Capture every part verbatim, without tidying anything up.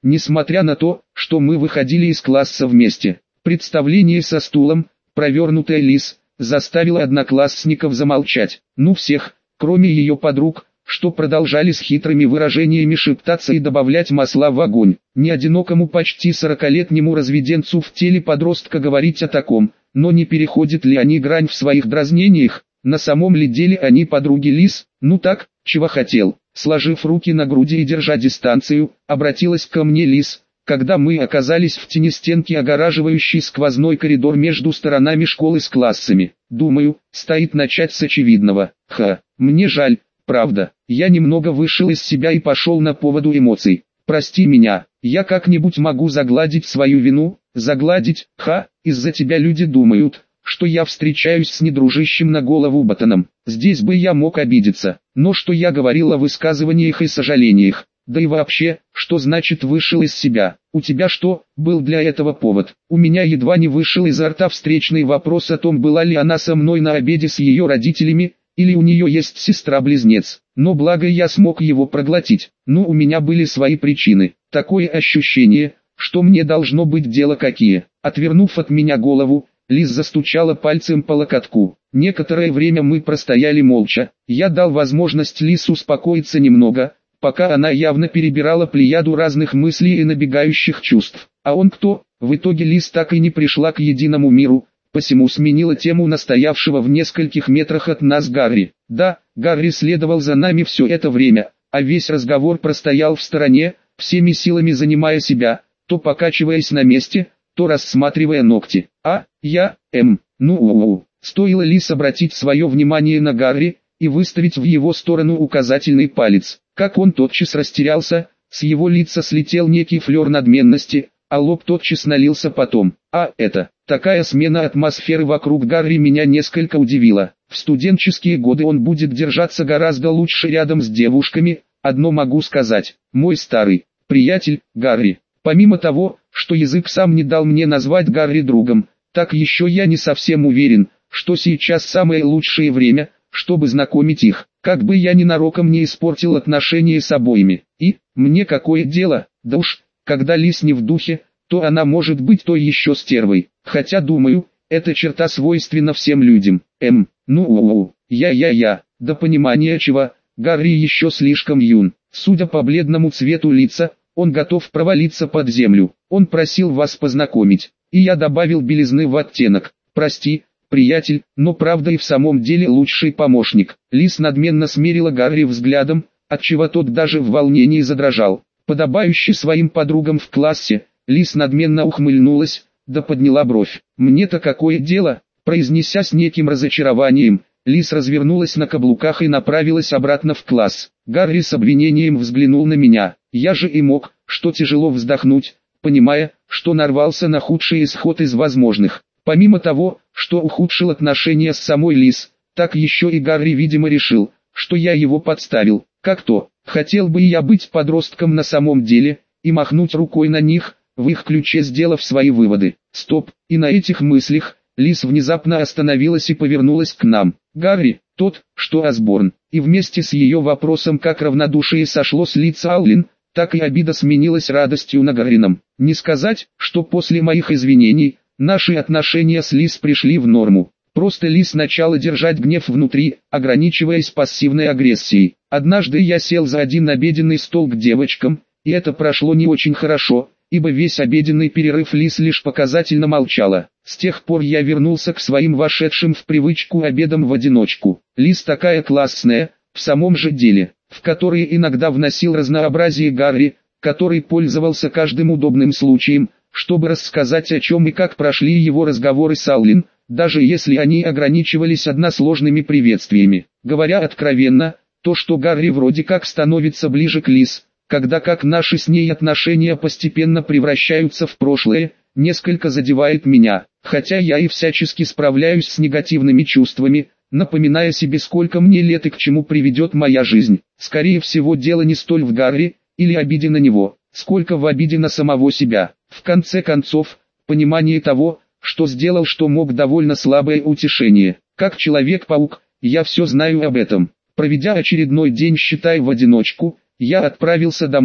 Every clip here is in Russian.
несмотря на то, что мы выходили из класса вместе. Представление со стулом, провернутая Лиз, заставило одноклассников замолчать. Ну всех, кроме ее подруг, что продолжали с хитрыми выражениями шептаться и добавлять масла в огонь. Не одинокому почти сорокалетнему разведенцу в теле подростка говорить о таком, но не переходят ли они грань в своих дразнениях? На самом ли деле они подруги Лиз? Ну так, чего хотел? Сложив руки на груди и держа дистанцию, обратилась ко мне Лиз, когда мы оказались в тени стенки, огораживающей сквозной коридор между сторонами школы с классами. Думаю, стоит начать с очевидного. Ха, мне жаль, правда. Я немного вышел из себя и пошел на поводу эмоций. Прости меня, я как-нибудь могу загладить свою вину, загладить, ха, из-за тебя люди думают, что я встречаюсь с недружащим на голову ботаном. Здесь бы я мог обидеться, но что я говорил о высказываниях и сожалениях? Да и вообще, что значит вышел из себя? У тебя что, был для этого повод? У меня едва не вышел изо рта встречный вопрос о том, была ли она со мной на обеде с ее родителями, или у нее есть сестра-близнец. Но благо я смог его проглотить. Ну, у меня были свои причины. Такое ощущение, что мне должно быть дело какие. Отвернув от меня голову, Лиз застучала пальцем по локотку. Некоторое время мы простояли молча. Я дал возможность Лиз успокоиться немного, пока она явно перебирала плеяду разных мыслей и набегающих чувств. А он кто? В итоге Лиз так и не пришла к единому миру, посему сменила тему настоявшего в нескольких метрах от нас Гарри. Да, Гарри следовал за нами все это время, а весь разговор простоял в стороне, всеми силами занимая себя, то покачиваясь на месте, то рассматривая ногти. А, я, эм, ну у-у. Стоило Лиз обратить свое внимание на Гарри и выставить в его сторону указательный палец, как он тотчас растерялся, с его лица слетел некий флер надменности, а лоб тотчас налился потом. А это, такая смена атмосферы вокруг Гарри меня несколько удивила. В студенческие годы он будет держаться гораздо лучше рядом с девушками, одно могу сказать, мой старый приятель, Гарри. Помимо того, что язык сам не дал мне назвать Гарри другом, так еще я не совсем уверен, что сейчас самое лучшее время, чтобы знакомить их, как бы я ненароком не испортил отношения с обоими. И, мне какое дело, да уж, когда Лиз не в духе, то она может быть той еще стервой, хотя думаю, эта черта свойственна всем людям. Эм, ну у-у, я-я-я, до понимания чего, Гарри еще слишком юн, судя по бледному цвету лица, он готов провалиться под землю. Он просил вас познакомить, и я добавил белизны в оттенок. Прости, приятель, но правда и в самом деле лучший помощник. Лиз надменно смерила Гарри взглядом, отчего тот даже в волнении задрожал. Подобающий своим подругам в классе, Лиз надменно ухмыльнулась, да подняла бровь. «Мне-то какое дело?» Произнеся с неким разочарованием, Лиз развернулась на каблуках и направилась обратно в класс. Гарри с обвинением взглянул на меня. Я же и мог, что тяжело вздохнуть, понимая, что нарвался на худший исход из возможных. Помимо того, что ухудшил отношения с самой Лиз, так еще и Гарри видимо решил, что я его подставил. Как то, хотел бы и я быть подростком на самом деле, и махнуть рукой на них, в их ключе сделав свои выводы. Стоп, и на этих мыслях, Лиз внезапно остановилась и повернулась к нам. Гарри, тот, что Осборн, и вместе с ее вопросом, как равнодушие сошло с лица Аллен, так и обида сменилась радостью на Гаррином. Не сказать, что после моих извинений, наши отношения с Лиз пришли в норму. Просто Лиз начала держать гнев внутри, ограничиваясь пассивной агрессией. Однажды я сел за один обеденный стол к девочкам, и это прошло не очень хорошо, ибо весь обеденный перерыв Лиз лишь показательно молчала. С тех пор я вернулся к своим вошедшим в привычку обедам в одиночку. Лиз такая классная, в самом же деле, в которые иногда вносил разнообразие Гарри, который пользовался каждым удобным случаем, чтобы рассказать о чем и как прошли его разговоры с Аллен, даже если они ограничивались односложными приветствиями. Говоря откровенно, то, что Гарри вроде как становится ближе к Лиз, когда как наши с ней отношения постепенно превращаются в прошлое, несколько задевает меня, хотя я и всячески справляюсь с негативными чувствами, напоминая себе, сколько мне лет и к чему приведет моя жизнь. Скорее всего, дело не столь в Гарри, или обиде на него, сколько в обиде на самого себя. В конце концов, понимание того, что сделал, что мог, довольно слабое утешение. Как Человек-паук, я все знаю об этом. Проведя очередной день, считай, в одиночку, я отправился домой,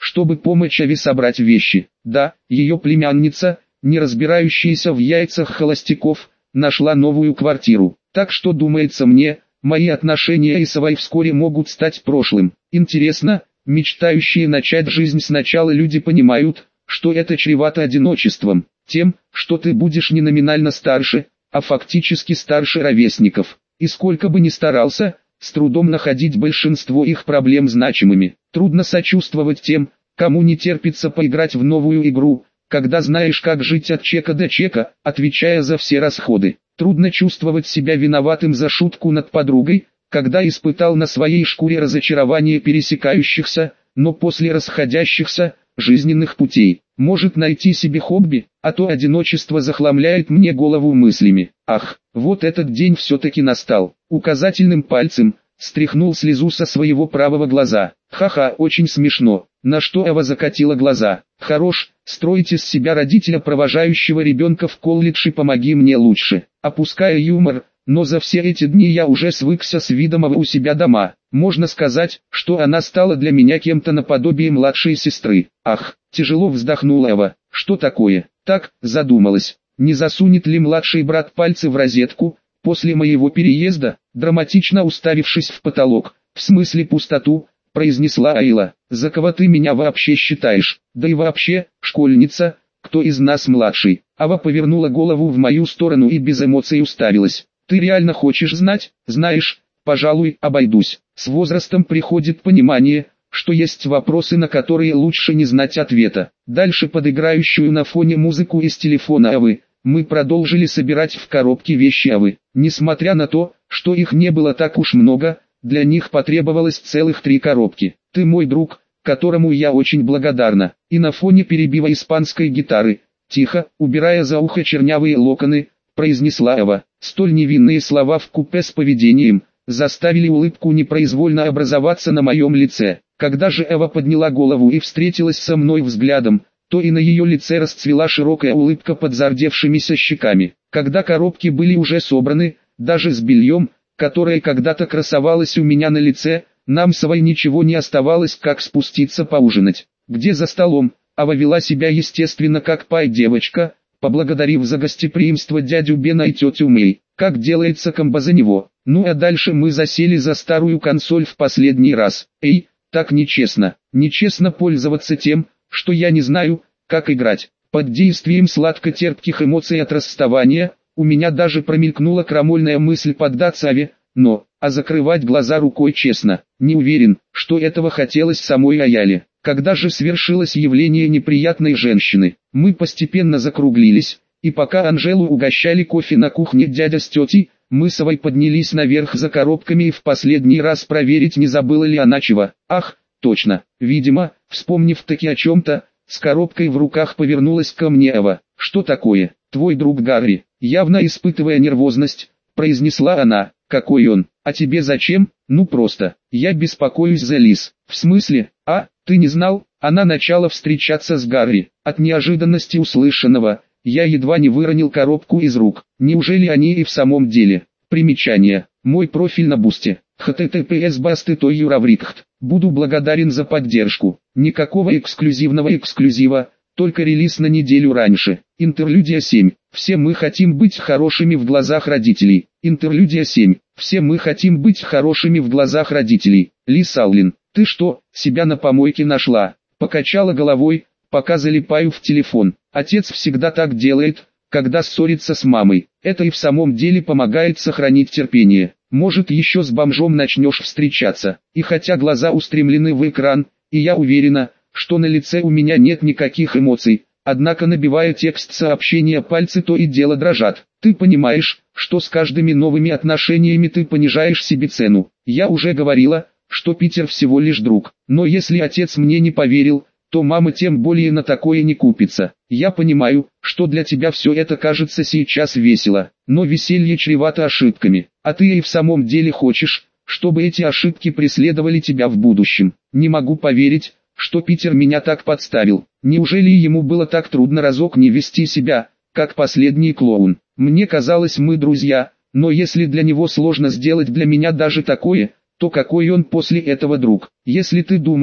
чтобы помочь Аве собрать вещи. Да, ее племянница, не разбирающаяся в яйцах холостяков, нашла новую квартиру. Так что, думается мне, мои отношения с Авой вскоре могут стать прошлым. Интересно, мечтающие начать жизнь сначала люди понимают, что это чревато одиночеством, тем, что ты будешь не номинально старше, а фактически старше ровесников. И сколько бы ни старался, с трудом находить большинство их проблем значимыми. Трудно сочувствовать тем, кому не терпится поиграть в новую игру, когда знаешь, как жить от чека до чека, отвечая за все расходы. Трудно чувствовать себя виноватым за шутку над подругой, когда испытал на своей шкуре разочарование пересекающихся, но после расходящихся, жизненных путей. Может найти себе хобби, а то одиночество захламляет мне голову мыслями. Ах, вот этот день все-таки настал. Указательным пальцем стряхнул слезу со своего правого глаза. Ха-ха, очень смешно. На что Ава закатила глаза. Хорош, строить из себя родителя, провожающего ребенка в колледж, и помоги мне лучше. Опуская юмор, но за все эти дни я уже свыкся с видом Авы у себя дома. Можно сказать, что она стала для меня кем-то наподобие младшей сестры. Ах, тяжело вздохнула Ава. Что такое? Так, задумалась. Не засунет ли младший брат пальцы в розетку, после моего переезда, драматично уставившись в потолок, в смысле пустоту, произнесла Айла. За кого ты меня вообще считаешь? Да и вообще, школьница, кто из нас младший? Ава повернула голову в мою сторону и без эмоций уставилась. Ты реально хочешь знать? Знаешь, пожалуй, обойдусь. С возрастом приходит понимание, что есть вопросы, на которые лучше не знать ответа. Дальше под играющую на фоне музыку из телефона Авы, мы продолжили собирать в коробке вещи Авы. Несмотря на то, что их не было так уж много, для них потребовалось целых три коробки. Ты мой друг, которому я очень благодарна. И на фоне перебива испанской гитары, тихо, убирая за ухо чернявые локоны, произнесла Ава. Столь невинные слова вкупе с поведением заставили улыбку непроизвольно образоваться на моем лице. Когда же Эва подняла голову и встретилась со мной взглядом, то и на ее лице расцвела широкая улыбка под зардевшимися щеками. Когда коробки были уже собраны, даже с бельем, которое когда-то красовалось у меня на лице, нам с Авой ничего не оставалось, как спуститься поужинать. Где за столом, Ава вела себя естественно как пай-девочка, поблагодарив за гостеприимство дядю Бена и тетю Мэй, как делается комбо за него. Ну а дальше мы засели за старую консоль в последний раз. Эй, так нечестно. Нечестно пользоваться тем, что я не знаю, как играть. Под действием сладко-терпких эмоций от расставания, у меня даже промелькнула крамольная мысль поддаться Аве, но, а закрывать глаза рукой честно, не уверен, что этого хотелось самой Аяле. Когда же свершилось явление неприятной женщины, мы постепенно закруглились, и пока Анжелу угощали кофе на кухне дядя с тетей, мы с Авой поднялись наверх за коробками и в последний раз проверить, не забыла ли она чего. Ах, точно, видимо, вспомнив таки о чем-то, с коробкой в руках повернулась ко мне Ава. Что такое? Твой друг Гарри, явно испытывая нервозность, произнесла она. Какой он? А тебе зачем? Ну просто, я беспокоюсь за Лиз. В смысле? А, ты не знал? Она начала встречаться с Гарри. От неожиданности услышанного, я едва не выронил коробку из рук. Неужели они и в самом деле? Примечание. Мой профиль на Бусте. эйч ти ти пи эс басты той юраврикхт. Буду благодарен за поддержку. Никакого эксклюзивного эксклюзива, только релиз на неделю раньше. Интерлюдия семь. Все мы хотим быть хорошими в глазах родителей. Интерлюдия семь. Все мы хотим быть хорошими в глазах родителей. Ли Саулин, ты что, себя на помойке нашла? Покачала головой, пока залипаю в телефон. Отец всегда так делает, когда ссорится с мамой. Это и в самом деле помогает сохранить терпение. Может, еще с бомжом начнешь встречаться. И хотя глаза устремлены в экран, и я уверена, что на лице у меня нет никаких эмоций, однако набивая текст сообщения, пальцы то и дело дрожат. Ты понимаешь, что с каждыми новыми отношениями ты понижаешь себе цену. Я уже говорила, что Питер всего лишь друг. Но если отец мне не поверил, то мама тем более на такое не купится. Я понимаю, что для тебя все это кажется сейчас весело, но веселье чревато ошибками. А ты и в самом деле хочешь, чтобы эти ошибки преследовали тебя в будущем. Не могу поверить, что Питер меня так подставил. Неужели ему было так трудно разок не вести себя, как последний клоун? Мне казалось, мы друзья, но если для него сложно сделать для меня даже такое, то какой он после этого друг? Если ты думаешь,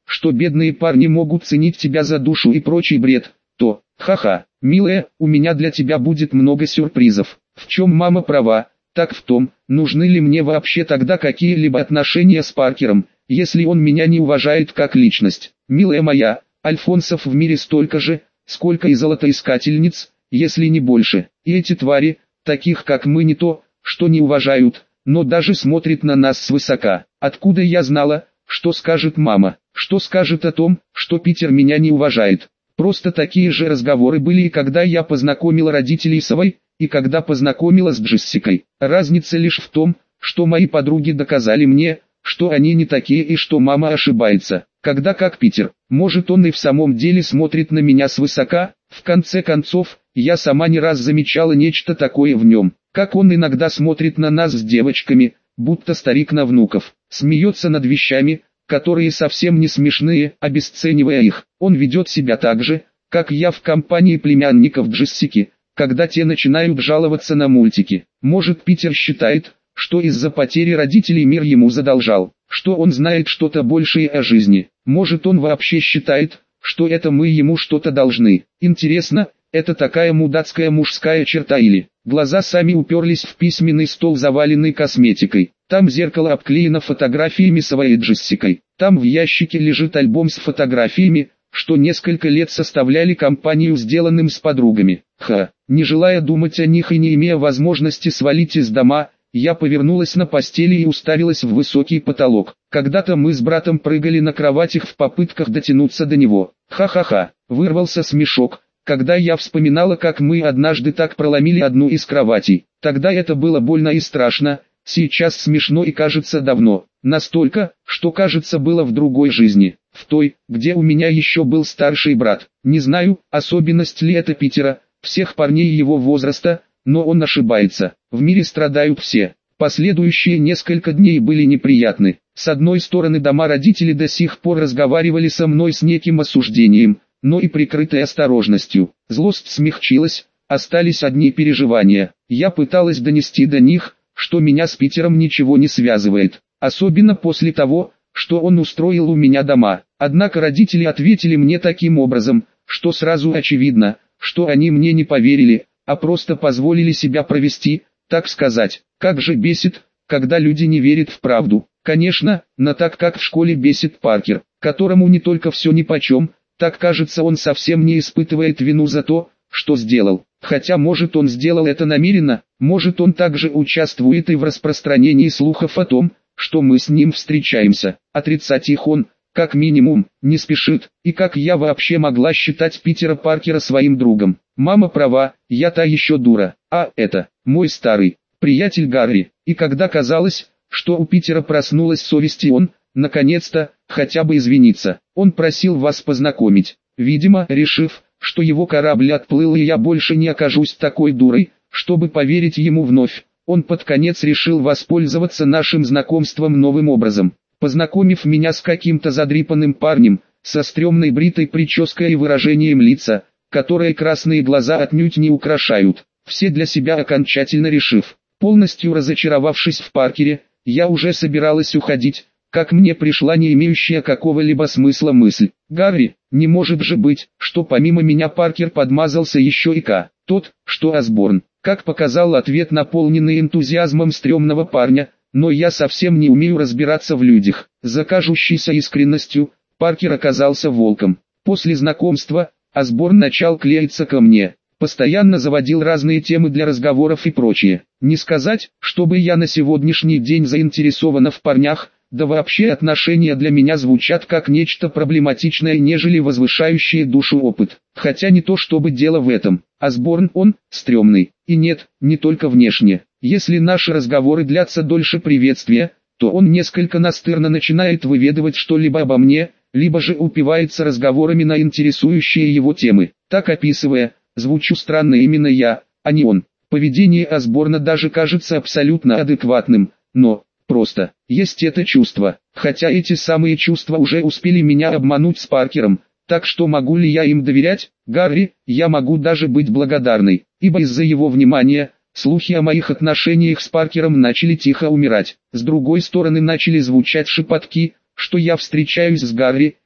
что бедные парни могут ценить тебя за душу и прочий бред, то, ха-ха, милая, у меня для тебя будет много сюрпризов. В чем мама права, так в том, нужны ли мне вообще тогда какие-либо отношения с Паркером, если он меня не уважает как личность. Милая моя, альфонсов в мире столько же, сколько и золотоискательниц, если не больше. И эти твари, таких как мы, не то, что не уважают, но даже смотрят на нас свысока. Откуда я знала, что скажет мама? Что скажет о том, что Питер меня не уважает? Просто такие же разговоры были и когда я познакомила родителей с Авой, и когда познакомила с Джессикой. Разница лишь в том, что мои подруги доказали мне, что они не такие и что мама ошибается. Когда как Питер, может он и в самом деле смотрит на меня свысока, в конце концов, я сама не раз замечала нечто такое в нем. Как он иногда смотрит на нас с девочками, будто старик на внуков, смеется над вещами, которые совсем не смешные, обесценивая их. Он ведет себя так же, как я в компании племянников Джессики, когда те начинают жаловаться на мультики. Может, Питер считает, что из-за потери родителей мир ему задолжал, что он знает что-то большее о жизни. Может, он вообще считает, что это мы ему что-то должны. Интересно, это такая мудацкая мужская черта или... Глаза сами уперлись в письменный стол, заваленный косметикой. Там зеркало обклеено фотографиями с Авой и Джессикой. Там в ящике лежит альбом с фотографиями, что несколько лет составляли компанию сделанным с подругами. Ха, не желая думать о них и не имея возможности свалить из дома, я повернулась на постели и уставилась в высокий потолок. Когда-то мы с братом прыгали на кроватях в попытках дотянуться до него. Ха-ха-ха, вырвался смешок, когда я вспоминала, как мы однажды так проломили одну из кроватей. Тогда это было больно и страшно, сейчас смешно и кажется давно. Настолько, что кажется было в другой жизни. В той, где у меня еще был старший брат. Не знаю, особенность ли это Питера, всех парней его возраста, но он ошибается. В мире страдают все. Последующие несколько дней были неприятны. С одной стороны, дома родители до сих пор разговаривали со мной с неким осуждением, но и прикрытой осторожностью. Злость смягчилась, остались одни переживания. Я пыталась донести до них, что меня с Питером ничего не связывает. Особенно после того, что он устроил у меня дома. Однако родители ответили мне таким образом, что сразу очевидно, что они мне не поверили, а просто позволили себя провести, так сказать. Как же бесит, когда люди не верят в правду. Конечно, но так как в школе бесит Паркер, которому не только все нипочем, так кажется, он совсем не испытывает вину за то, что сделал. Хотя может он сделал это намеренно, может он также участвует и в распространении слухов о том, что мы с ним встречаемся. Отрицать их он, как минимум, не спешит. И как я вообще могла считать Питера Паркера своим другом? Мама права, я та еще дура. А это, мой старый приятель Гарри. И когда казалось, что у Питера проснулась совесть и он, наконец-то, хотя бы извиниться, он просил вас познакомить. Видимо, решив, что его корабль отплыл и я больше не окажусь такой дурой, чтобы поверить ему вновь, он под конец решил воспользоваться нашим знакомством новым образом. Познакомив меня с каким-то задрипанным парнем, со стрёмной бритой прической и выражением лица, которое красные глаза отнюдь не украшают. Все для себя окончательно решив, полностью разочаровавшись в Паркере, я уже собиралась уходить, как мне пришла не имеющая какого-либо смысла мысль. Гарри, не может же быть, что помимо меня Паркер подмазался еще и К. Тот, что Осборн. Как показал ответ, наполненный энтузиазмом стрёмного парня, но я совсем не умею разбираться в людях. За кажущейся искренностью, Паркер оказался волком. После знакомства, Осборн начал клеиться ко мне. Постоянно заводил разные темы для разговоров и прочее. Не сказать, чтобы я на сегодняшний день заинтересована в парнях, да вообще отношения для меня звучат как нечто проблематичное, нежели возвышающее душу опыт. Хотя не то чтобы дело в этом. Осборн он, стрёмный. И нет, не только внешне. Если наши разговоры длятся дольше приветствия, то он несколько настырно начинает выведывать что-либо обо мне, либо же упивается разговорами на интересующие его темы. Так описывая, звучу странно именно я, а не он. Поведение Осборна даже кажется абсолютно адекватным, но... Просто, есть это чувство, хотя эти самые чувства уже успели меня обмануть с Паркером, так что могу ли я им доверять? Гарри, я могу даже быть благодарной, ибо из-за его внимания, слухи о моих отношениях с Паркером начали тихо умирать. С другой стороны начали звучать шепотки, что я встречаюсь с Гарри,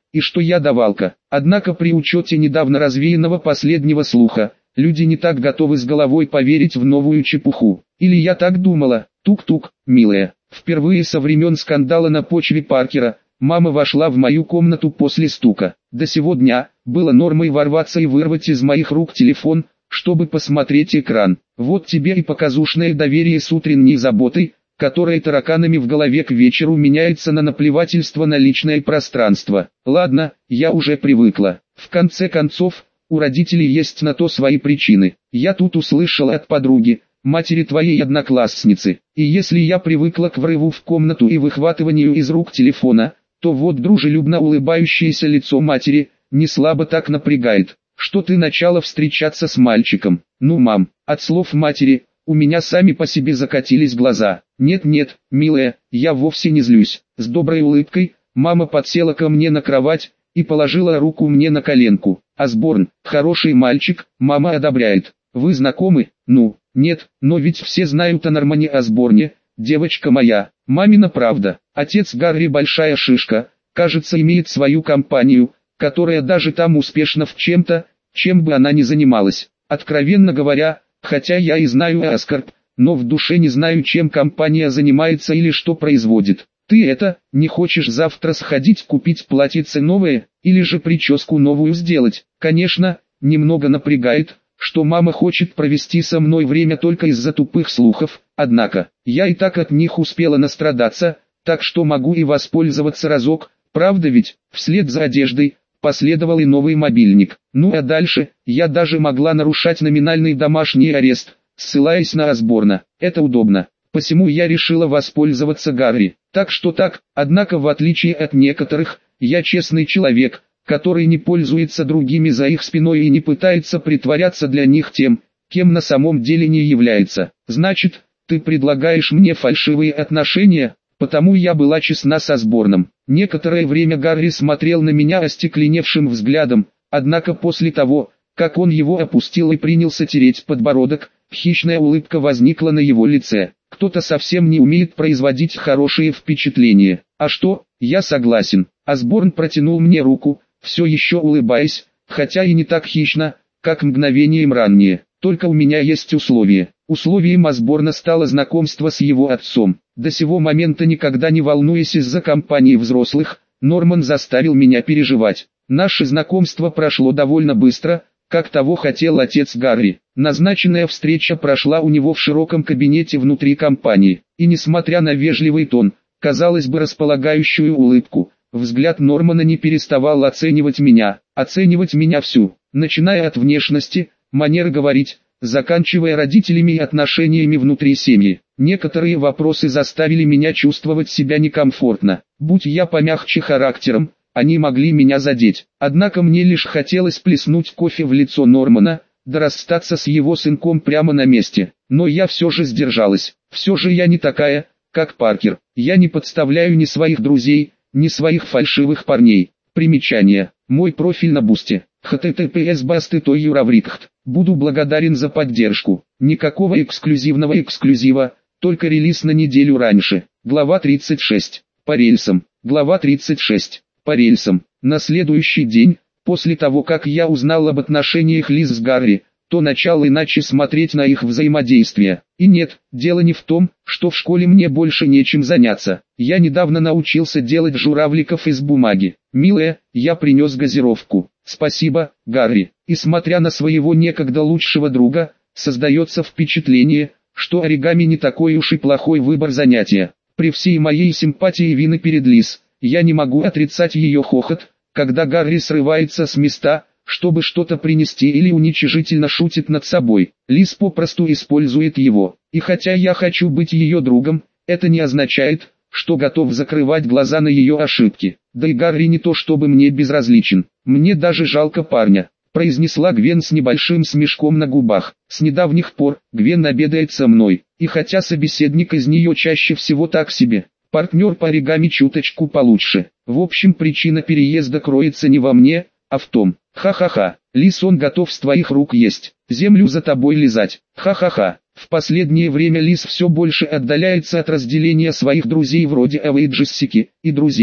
и что я давалка. Однако при учете недавно развеянного последнего слуха, люди не так готовы с головой поверить в новую чепуху. Или я так думала. Тук-тук, милая. Впервые со времен скандала на почве Паркера, мама вошла в мою комнату после стука. До сего дня было нормой ворваться и вырвать из моих рук телефон, чтобы посмотреть экран. Вот тебе и показушное доверие с утренней заботой, которое тараканами в голове к вечеру меняется на наплевательство на личное пространство. Ладно, я уже привыкла. В конце концов, у родителей есть на то свои причины. Я тут услышала от подруги, матери твоей одноклассницы. И если я привыкла к врыву в комнату и выхватыванию из рук телефона, то вот дружелюбно улыбающееся лицо матери не слабо так напрягает, что ты начала встречаться с мальчиком. Ну, мам, от слов матери у меня сами по себе закатились глаза. Нет-нет, милая, я вовсе не злюсь. С доброй улыбкой мама подсела ко мне на кровать и положила руку мне на коленку. Осборн, хороший мальчик, мама одобряет. Вы знакомы? Ну, нет, но ведь все знают о Нормане Осборне, девочка моя. Мамина правда. Отец Гарри большая шишка, кажется, имеет свою компанию, которая даже там успешна в чем-то, чем бы она ни занималась. Откровенно говоря, хотя я и знаю Аскарп, но в душе не знаю, чем компания занимается или что производит. Ты это, не хочешь завтра сходить купить платьице новое, или же прическу новую сделать? Конечно, немного напрягает, что мама хочет провести со мной время только из-за тупых слухов, однако, я и так от них успела настрадаться, так что могу и воспользоваться разок, правда ведь? Вслед за одеждой последовал и новый мобильник. Ну а дальше, я даже могла нарушать номинальный домашний арест, ссылаясь на Осборна. Это удобно. Посему я решила воспользоваться Гарри. Так что так, однако в отличие от некоторых, я честный человек, который не пользуется другими за их спиной и не пытается притворяться для них тем, кем на самом деле не является. Значит, ты предлагаешь мне фальшивые отношения? Потому я была честна с Осборном. Некоторое время Гарри смотрел на меня остекленевшим взглядом, однако после того, как он его опустил и принялся тереть подбородок, хищная улыбка возникла на его лице. Кто-то совсем не умеет производить хорошие впечатления. А что, я согласен. Осборн протянул мне руку, все еще улыбаясь, хотя и не так хищно, как мгновением ранее. Только у меня есть условие. Условием Осборна стало знакомство с его отцом. До сего момента никогда не волнуясь из-за компании взрослых, Норман заставил меня переживать. Наше знакомство прошло довольно быстро, как того хотел отец Гарри. Назначенная встреча прошла у него в широком кабинете внутри компании. И несмотря на вежливый тон, казалось бы располагающую улыбку, взгляд Нормана не переставал оценивать меня, оценивать меня всю, начиная от внешности, манеры говорить, заканчивая родителями и отношениями внутри семьи. Некоторые вопросы заставили меня чувствовать себя некомфортно. Будь я помягче характером, они могли меня задеть. Однако мне лишь хотелось плеснуть кофе в лицо Нормана, да расстаться с его сынком прямо на месте. Но я все же сдержалась. Все же я не такая, как Паркер. Я не подставляю ни своих друзей, ни своих фальшивых парней. Примечание. Мой профиль на Бусти. эйч ти ти пи эс басты той юраврикт. Буду благодарен за поддержку. Никакого эксклюзивного эксклюзива, только релиз на неделю раньше. Глава тридцать шесть. По рельсам. Глава тридцать шесть. По рельсам. На следующий день, после того как я узнал об отношениях Лиз с Гарри, то начал иначе смотреть на их взаимодействие. И нет, дело не в том, что в школе мне больше нечем заняться. Я недавно научился делать журавликов из бумаги. Милая, я принес газировку. Спасибо, Гарри. И смотря на своего некогда лучшего друга, создается впечатление, что оригами не такой уж и плохой выбор занятия. При всей моей симпатии Вины перед Лиз, я не могу отрицать ее хохот, когда Гарри срывается с места, чтобы что-то принести или уничижительно шутит над собой. Лиз попросту использует его. И хотя я хочу быть ее другом, это не означает, что готов закрывать глаза на ее ошибки. Да и Гарри не то чтобы мне безразличен. Мне даже жалко парня, произнесла Гвен с небольшим смешком на губах. С недавних пор Гвен обедает со мной, и хотя собеседник из нее чаще всего так себе, партнер по оригами чуточку получше. В общем, причина переезда кроется не во мне, а в том. Ха-ха-ха, Лиз, он готов с твоих рук есть, землю за тобой лизать. Ха-ха-ха. В последнее время Лиз все больше отдаляется от разделения своих друзей вроде Эвы и Джессики, и друзей,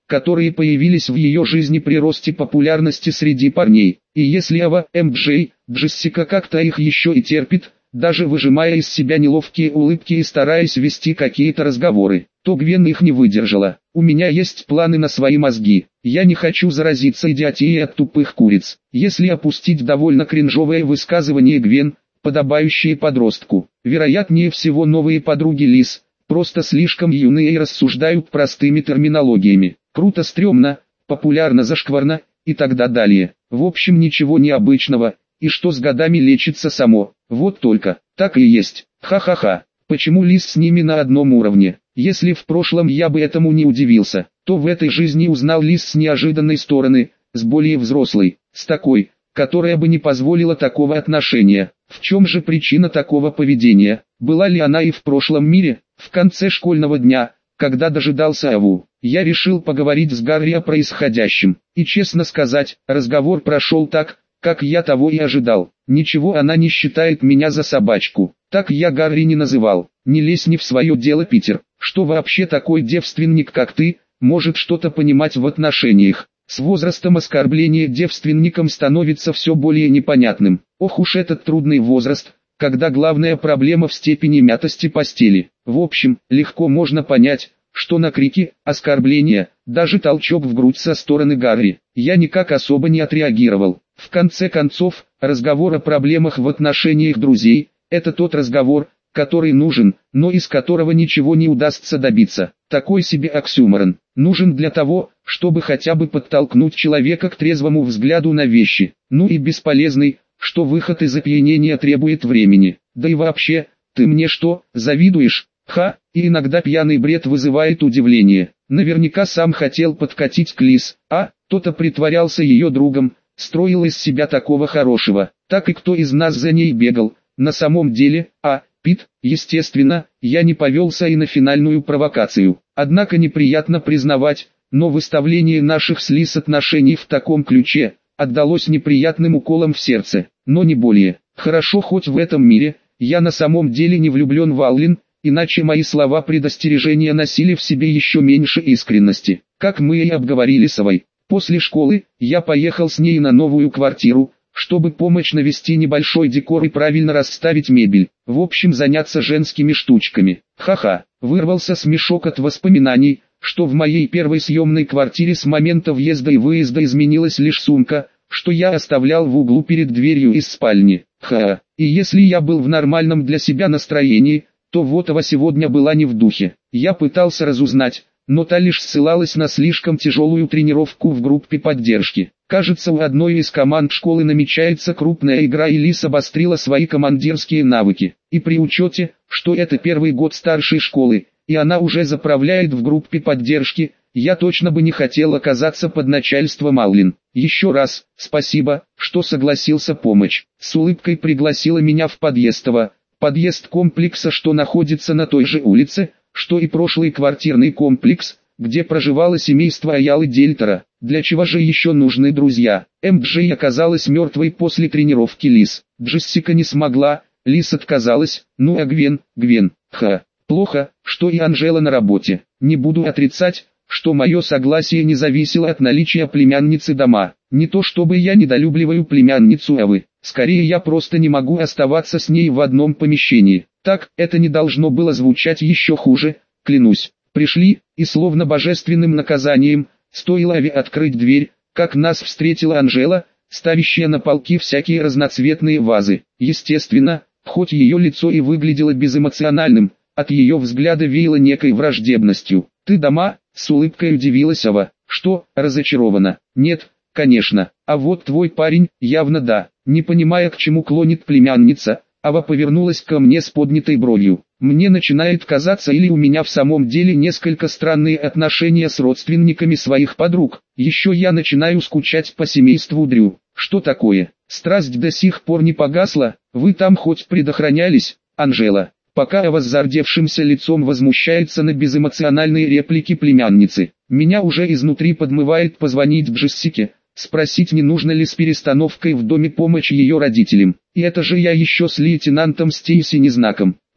которые появились в ее жизни при росте популярности среди парней. И если Ава, эм джей, Джессика как-то их еще и терпит, даже выжимая из себя неловкие улыбки и стараясь вести какие-то разговоры, то Гвен их не выдержала. У меня есть планы на свои мозги. Я не хочу заразиться идиотией от тупых куриц. Если опустить довольно кринжовое высказывание Гвен, подобающее подростку, вероятнее всего новые подруги Лиз, просто слишком юные и рассуждают простыми терминологиями. Круто, стрёмно, популярно, зашкварно и тогда далее. В общем, ничего необычного. И что с годами лечится само. Вот только, так и есть. Ха-ха-ха. Почему Лиз с ними на одном уровне? Если в прошлом я бы этому не удивился, то в этой жизни узнал Лиз с неожиданной стороны, с более взрослой, с такой, которая бы не позволила такого отношения. В чем же причина такого поведения? Была ли она и в прошлом мире? В конце школьного дня, когда дожидался Аву, я решил поговорить с Гарри о происходящем. И честно сказать, разговор прошел так, как я того и ожидал. Ничего, она не считает меня за собачку. Так я Гарри не называл. Не лезь не в свое дело, Питер. Что вообще такой девственник, как ты, может что-то понимать в отношениях? С возрастом оскорбление девственником становится все более непонятным. Ох уж этот трудный возраст, когда главная проблема в степени мятости постели. В общем, легко можно понять, что на крики, оскорбления, даже толчок в грудь со стороны Гарри, я никак особо не отреагировал. В конце концов, разговор о проблемах в отношениях друзей – это тот разговор, который нужен, но из которого ничего не удастся добиться. Такой себе оксюморон. Нужен для того, чтобы хотя бы подтолкнуть человека к трезвому взгляду на вещи. Ну и бесполезный, что выход из опьянения требует времени. Да и вообще, ты мне что, завидуешь? Ха, и иногда пьяный бред вызывает удивление. Наверняка сам хотел подкатить к Лиз, а, то-то притворялся ее другом, строил из себя такого хорошего. Так и кто из нас за ней бегал? На самом деле, а, Пит, естественно, я не повелся и на финальную провокацию. Однако неприятно признавать, но выставление наших с Лиз отношений в таком ключе отдалось неприятным уколом в сердце, но не более. Хорошо, хоть в этом мире я на самом деле не влюблен в Аллен, иначе мои слова предостережения носили в себе еще меньше искренности. Как мы и обговорили с Авой, после школы я поехал с ней на новую квартиру, чтобы помочь навести небольшой декор и правильно расставить мебель. В общем, заняться женскими штучками. Ха-ха, вырвался смешок от воспоминаний, что в моей первой съемной квартире с момента въезда и выезда изменилась лишь сумка, что я оставлял в углу перед дверью из спальни. Ха, и если я был в нормальном для себя настроении, то вот Ава сегодня была не в духе. Я пытался разузнать, но та лишь ссылалась на слишком тяжелую тренировку в группе поддержки. Кажется, у одной из команд школы намечается крупная игра, и Лиз обострила свои командирские навыки. И при учете, что это первый год старшей школы, и она уже заправляет в группе поддержки, я точно бы не хотел оказаться под начальством Аллен. Еще раз, спасибо, что согласился помочь. С улыбкой пригласила меня в подъезд Ава, подъезд комплекса, что находится на той же улице, что и прошлый квартирный комплекс, где проживало семейство Аялы Дельтера. Для чего же еще нужны друзья? эм джей оказалась мертвой после тренировки Лиз. Джессика не смогла, Лиз отказалась, ну а Гвен, Гвен, ха, плохо, что и Анжела на работе. Не буду отрицать, что мое согласие не зависело от наличия племянницы дома. Не то чтобы я недолюбливаю племянницу Авы, скорее я просто не могу оставаться с ней в одном помещении. Так, это не должно было звучать еще хуже, клянусь. Пришли, и словно божественным наказанием, стоило Аве открыть дверь, как нас встретила Анжела, ставящая на полки всякие разноцветные вазы. Естественно, хоть ее лицо и выглядело безэмоциональным, от ее взгляда веяло некой враждебностью. «Ты дома?» — с улыбкой удивилась Ава. «Что, разочарована?» «Нет, конечно. А вот твой парень, явно да». Не понимая, к чему клонит племянница, Ава повернулась ко мне с поднятой бровью. «Мне начинает казаться, или у меня в самом деле несколько странные отношения с родственниками своих подруг. Еще я начинаю скучать по семейству Дрю. Что такое? Страсть до сих пор не погасла? Вы там хоть предохранялись, Анжела?» Пока Ава с зардевшимся лицом возмущается на безэмоциональные реплики племянницы, меня уже изнутри подмывает позвонить Джессике, спросить, не нужно ли с перестановкой в доме помочь ее родителям. И это же я еще с лейтенантом Стейси не знаком.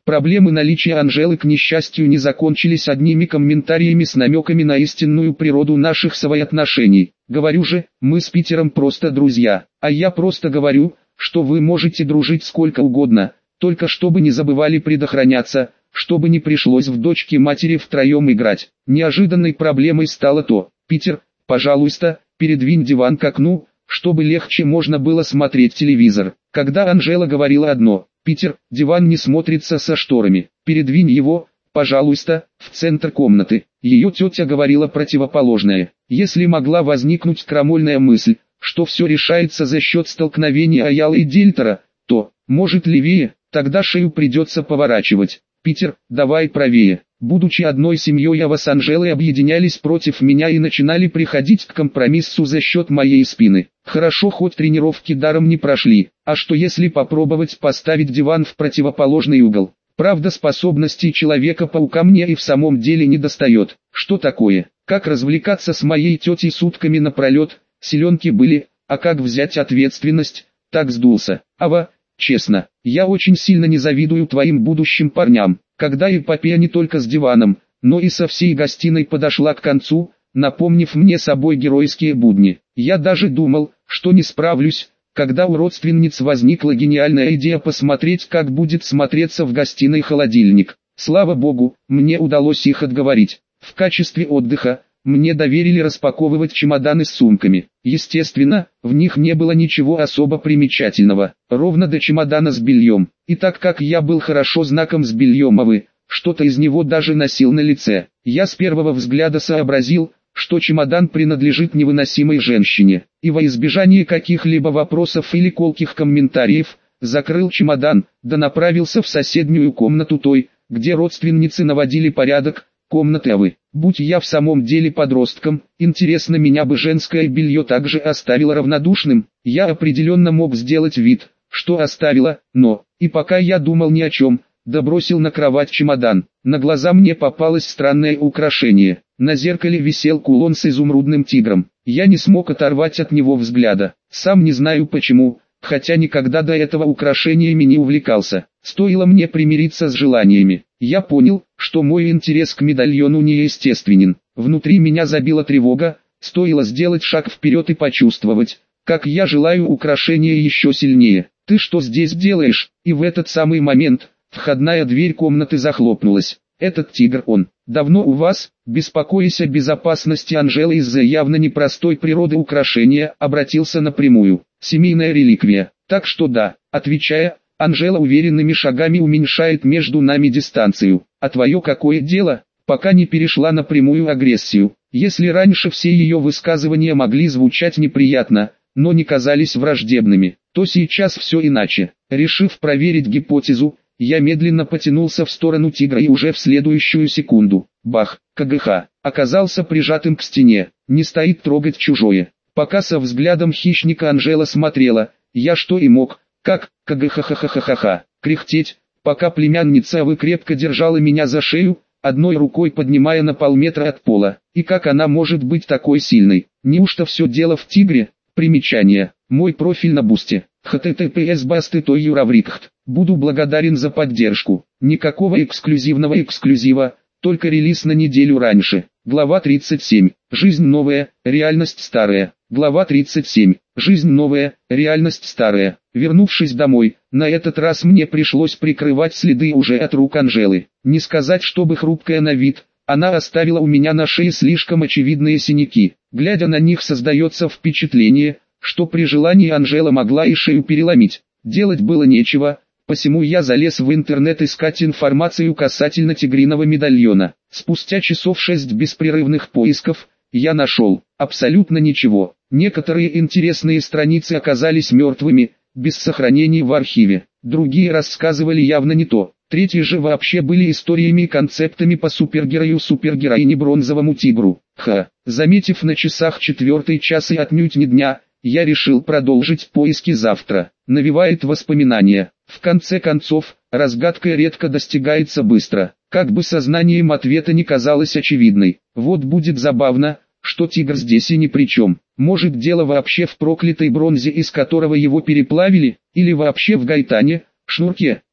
Проблемы наличия Анжелы, к несчастью, не закончились одними комментариями с намеками на истинную природу наших своеотношений. Говорю же, мы с Питером просто друзья, а я просто говорю, что вы можете дружить сколько угодно, только чтобы не забывали предохраняться, чтобы не пришлось в дочке матери втроем играть. Неожиданной проблемой стало то: Питер, пожалуйста, передвинь диван к окну, чтобы легче можно было смотреть телевизор. Когда Анжела говорила одно: Питер, диван не смотрится со шторами, передвинь его, пожалуйста, в центр комнаты, ее тетя говорила противоположное. Если могла возникнуть крамольная мысль, что все решается за счет столкновения Аялы и Дельтера, то, может, левее, тогда шею придется поворачивать. Питер, давай правее. Будучи одной семьей, Ава с Анжелой объединялись против меня и начинали приходить к компромиссу за счет моей спины. Хорошо, хоть тренировки даром не прошли. А что если попробовать поставить диван в противоположный угол? Правда, способностей Человека-паука мне и в самом деле не достает. Что такое? Как развлекаться с моей тетей сутками напролет? Селенки были, а как взять ответственность? Так сдулся. Ава, честно, я очень сильно не завидую твоим будущим парням. Когда эпопея не только с диваном, но и со всей гостиной подошла к концу, напомнив мне собой геройские будни, я даже думал, что не справлюсь, когда у родственниц возникла гениальная идея посмотреть, как будет смотреться в гостиной холодильник. Слава богу, мне удалось их отговорить. В качестве отдыха мне доверили распаковывать чемоданы с сумками. Естественно, в них не было ничего особо примечательного, ровно до чемодана с бельем. И так как я был хорошо знаком с бельем Авы, что-то из него даже носил на лице, я с первого взгляда сообразил, что чемодан принадлежит невыносимой женщине, и во избежание каких-либо вопросов или колких комментариев, закрыл чемодан, да направился в соседнюю комнату той, где родственницы наводили порядок, комнаты Авы. Будь я в самом деле подростком, интересно, меня бы женское белье также оставило равнодушным. Я определенно мог сделать вид, что оставила, но, и пока я думал ни о чем, да бросил на кровать чемодан, на глаза мне попалось странное украшение. На зеркале висел кулон с изумрудным тигром. Я не смог оторвать от него взгляда, сам не знаю почему, хотя никогда до этого украшениями не увлекался. Стоило мне примириться с желаниями, я понял, что мой интерес к медальону неестественен. Внутри меня забила тревога, стоило сделать шаг вперед и почувствовать, как я желаю украшения еще сильнее. «Ты что здесь делаешь?» И в этот самый момент входная дверь комнаты захлопнулась. «Этот тигр, он давно у вас?» Беспокоясь о безопасности Анжелы из-за явно непростой природы украшения, обратился напрямую. «Семейная реликвия, так что да», отвечая, Анжела уверенными шагами уменьшает между нами дистанцию. «А твое какое дело?» Пока не перешла на прямую агрессию. Если раньше все ее высказывания могли звучать неприятно, но не казались враждебными, то сейчас все иначе. Решив проверить гипотезу, я медленно потянулся в сторону тигра и уже в следующую секунду, бах, КГХ, оказался прижатым к стене. Не стоит трогать чужое. Пока со взглядом хищника Анжела смотрела, я что и мог, как, КГХХХХХ, кряхтеть, пока племянница Авы крепко держала меня за шею, одной рукой поднимая на полметра от пола. И как она может быть такой сильной? Неужто все дело в тигре? Примечание. Мой профиль на Бусти. https басты той юраврикхт. Буду благодарен за поддержку. Никакого эксклюзивного эксклюзива, только релиз на неделю раньше. Глава тридцать семь. Жизнь новая, реальность старая. Глава тридцать семь. Жизнь новая, реальность старая. Вернувшись домой, на этот раз мне пришлось прикрывать следы уже от рук Анжелы. Не сказать, чтобы хрупкая на вид, она оставила у меня на шее слишком очевидные синяки. Глядя на них, создается впечатление, что при желании Анжела могла и шею переломить. Делать было нечего, посему я залез в интернет искать информацию касательно тигриного медальона. Спустя часов шесть беспрерывных поисков, я нашел абсолютно ничего. Некоторые интересные страницы оказались мертвыми, без сохранений в архиве. Другие рассказывали явно не то. Третьи же вообще были историями и концептами по супергерою-супергероине Бронзовому тигру. Ха, заметив на часах четвертый час и отнюдь не дня, я решил продолжить поиски завтра. Навевает воспоминания. В конце концов, разгадка редко достигается быстро. Как бы сознанием ответа не казалось очевидной. Вот будет забавно, что тигр здесь и ни при чем. Может, дело вообще в проклятой бронзе, из которого его переплавили, или вообще в гайтане, шнурке,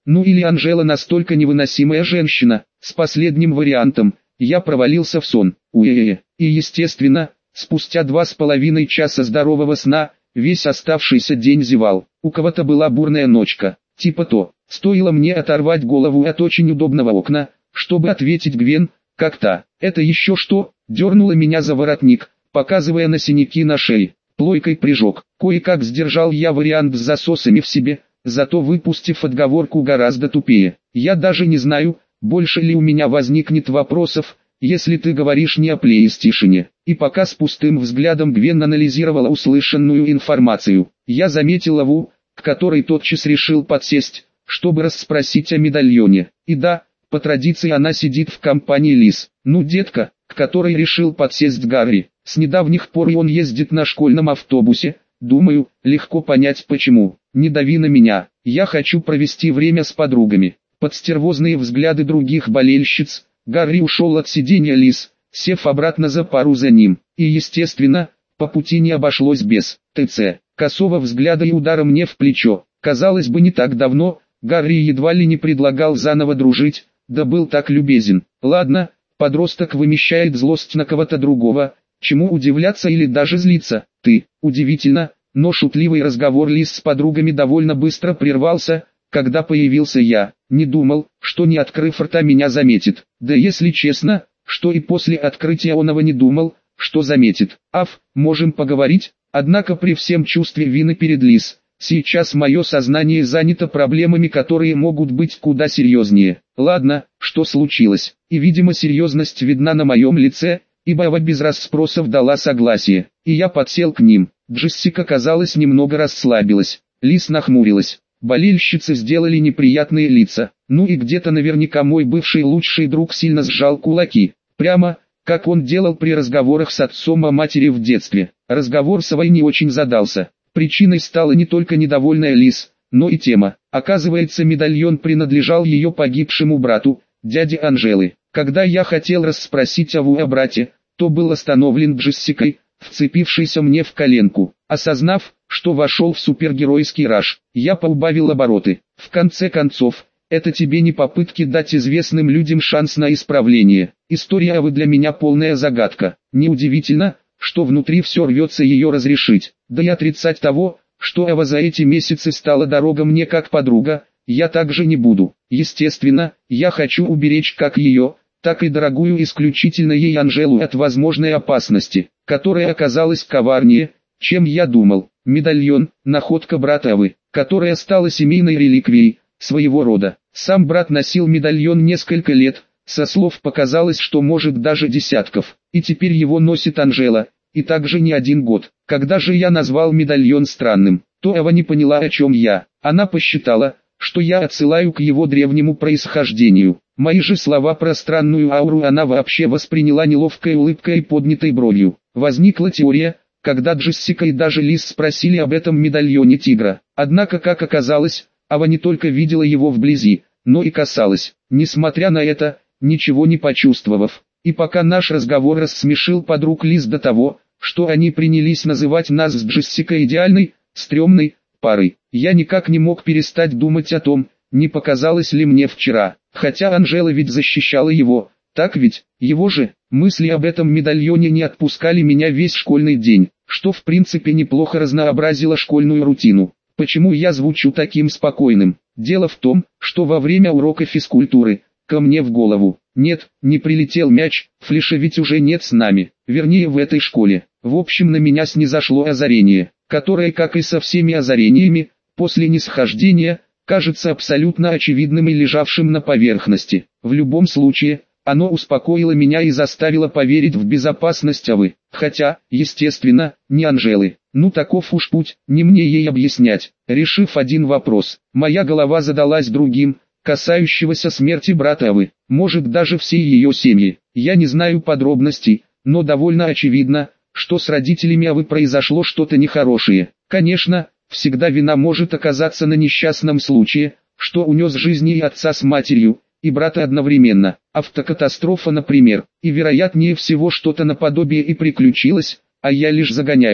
Ну или Анжела настолько невыносимая женщина. С последним вариантом я провалился в сон. Уе-е-е. И естественно, спустя два с половиной часа здорового сна, весь оставшийся день зевал. У кого-то была бурная ночка. Типа то. Стоило мне оторвать голову от очень удобного окна, чтобы ответить Гвен, как та. Это еще что? Дернула меня за воротник, показывая на синяки на шее. Плойкой прижег. Кое-как сдержал я вариант с засосами в себе, зато выпустив отговорку гораздо тупее. Я даже не знаю, больше ли у меня возникнет вопросов, если ты говоришь не о PlayStation. И пока с пустым взглядом Гвен анализировала услышанную информацию, я заметил Аву, к которой тотчас решил подсесть, чтобы расспросить о медальоне. И да, по традиции она сидит в компании Лиз. Ну детка, к которой решил подсесть Гарри. С недавних пор он ездит на школьном автобусе. Думаю, легко понять почему. Не дави на меня, я хочу провести время с подругами. Под стервозные взгляды других болельщиц, Гарри ушел от сиденья Лиз, сев обратно за пару за ним. И естественно, по пути не обошлось без ТЦ. Косого взгляда и удара мне в плечо. Казалось бы, не так давно Гарри едва ли не предлагал заново дружить, да был так любезен. Ладно, подросток вымещает злость на кого-то другого, чему удивляться или даже злиться. Ты, удивительно, но шутливый разговор Лиз с подругами довольно быстро прервался, когда появился я. Не думал, что не открыв рта меня заметит. Да если честно, что и после открытия оного не думал, что заметит. Аф, можем поговорить? Однако при всем чувстве вины перед Лиз, сейчас мое сознание занято проблемами, которые могут быть куда серьезнее. Ладно, что случилось? И видимо серьезность видна на моем лице, ибо Ава без расспросов дала согласие. И я подсел к ним. Джессика, казалось, немного расслабилась. Лиз нахмурилась. Болельщицы сделали неприятные лица. Ну и где-то наверняка мой бывший лучший друг сильно сжал кулаки. Прямо, как он делал при разговорах с отцом о матери в детстве. Разговор с Авой не очень задался. Причиной стала не только недовольная Лиз, но и тема. Оказывается, медальон принадлежал ее погибшему брату, дяде Анжелы. Когда я хотел расспросить Аву о брате, то был остановлен Джессикой, вцепившейся мне в коленку. Осознав, что вошел в супергеройский раж, я поубавил обороты. В конце концов, это тебе не попытки дать известным людям шанс на исправление. История Авы для меня полная загадка. Неудивительно, что внутри все рвется ее разрешить. Да и отрицать того, что Ава за эти месяцы стала дорога мне как подруга, я также не буду. Естественно, я хочу уберечь как ее, так и дорогую исключительно ей Анжелу от возможной опасности, которая оказалась коварнее, чем я думал. Медальон, находка брата Авы, которая стала семейной реликвией, своего рода. Сам брат носил медальон несколько лет, со слов показалось, что может даже десятков, и теперь его носит Анжела, и также не один год. Когда же я назвал медальон странным, то Ава не поняла, о чем я. Она посчитала, что я отсылаю к его древнему происхождению. Мои же слова про странную ауру она вообще восприняла неловкой улыбкой и поднятой бровью. Возникла теория, когда Джессика и даже Лиз спросили об этом медальоне тигра. Однако, как оказалось, Ава не только видела его вблизи, но и касалась. Несмотря на это, ничего не почувствовав, и пока наш разговор рассмешил подруг Лиз до того, что они принялись называть нас с Джессикой идеальной, стрёмной парой, я никак не мог перестать думать о том, не показалось ли мне вчера, хотя Анжела ведь защищала его, так ведь, его же, мысли об этом медальоне не отпускали меня весь школьный день, что в принципе неплохо разнообразило школьную рутину. Почему я звучу таким спокойным? Дело в том, что во время урока физкультуры, ко мне в голову, нет, не прилетел мяч, Флиша ведь уже нет с нами, вернее в этой школе. В общем, на меня снизошло озарение, которое, как и со всеми озарениями, после нисхождения, кажется абсолютно очевидным и лежавшим на поверхности. В любом случае, оно успокоило меня и заставило поверить в безопасность Авы, хотя, естественно, не Анжелы. Ну таков уж путь, не мне ей объяснять. Решив один вопрос, моя голова задалась другим, касающегося смерти брата Авы, может даже всей ее семьи. Я не знаю подробностей, но довольно очевидно, что с родителями Авы произошло что-то нехорошее. Конечно, всегда вина может оказаться на несчастном случае, что унес жизни и отца с матерью, и брата одновременно. Автокатастрофа, например, и вероятнее всего что-то наподобие и приключилось, а я лишь загоняюсь.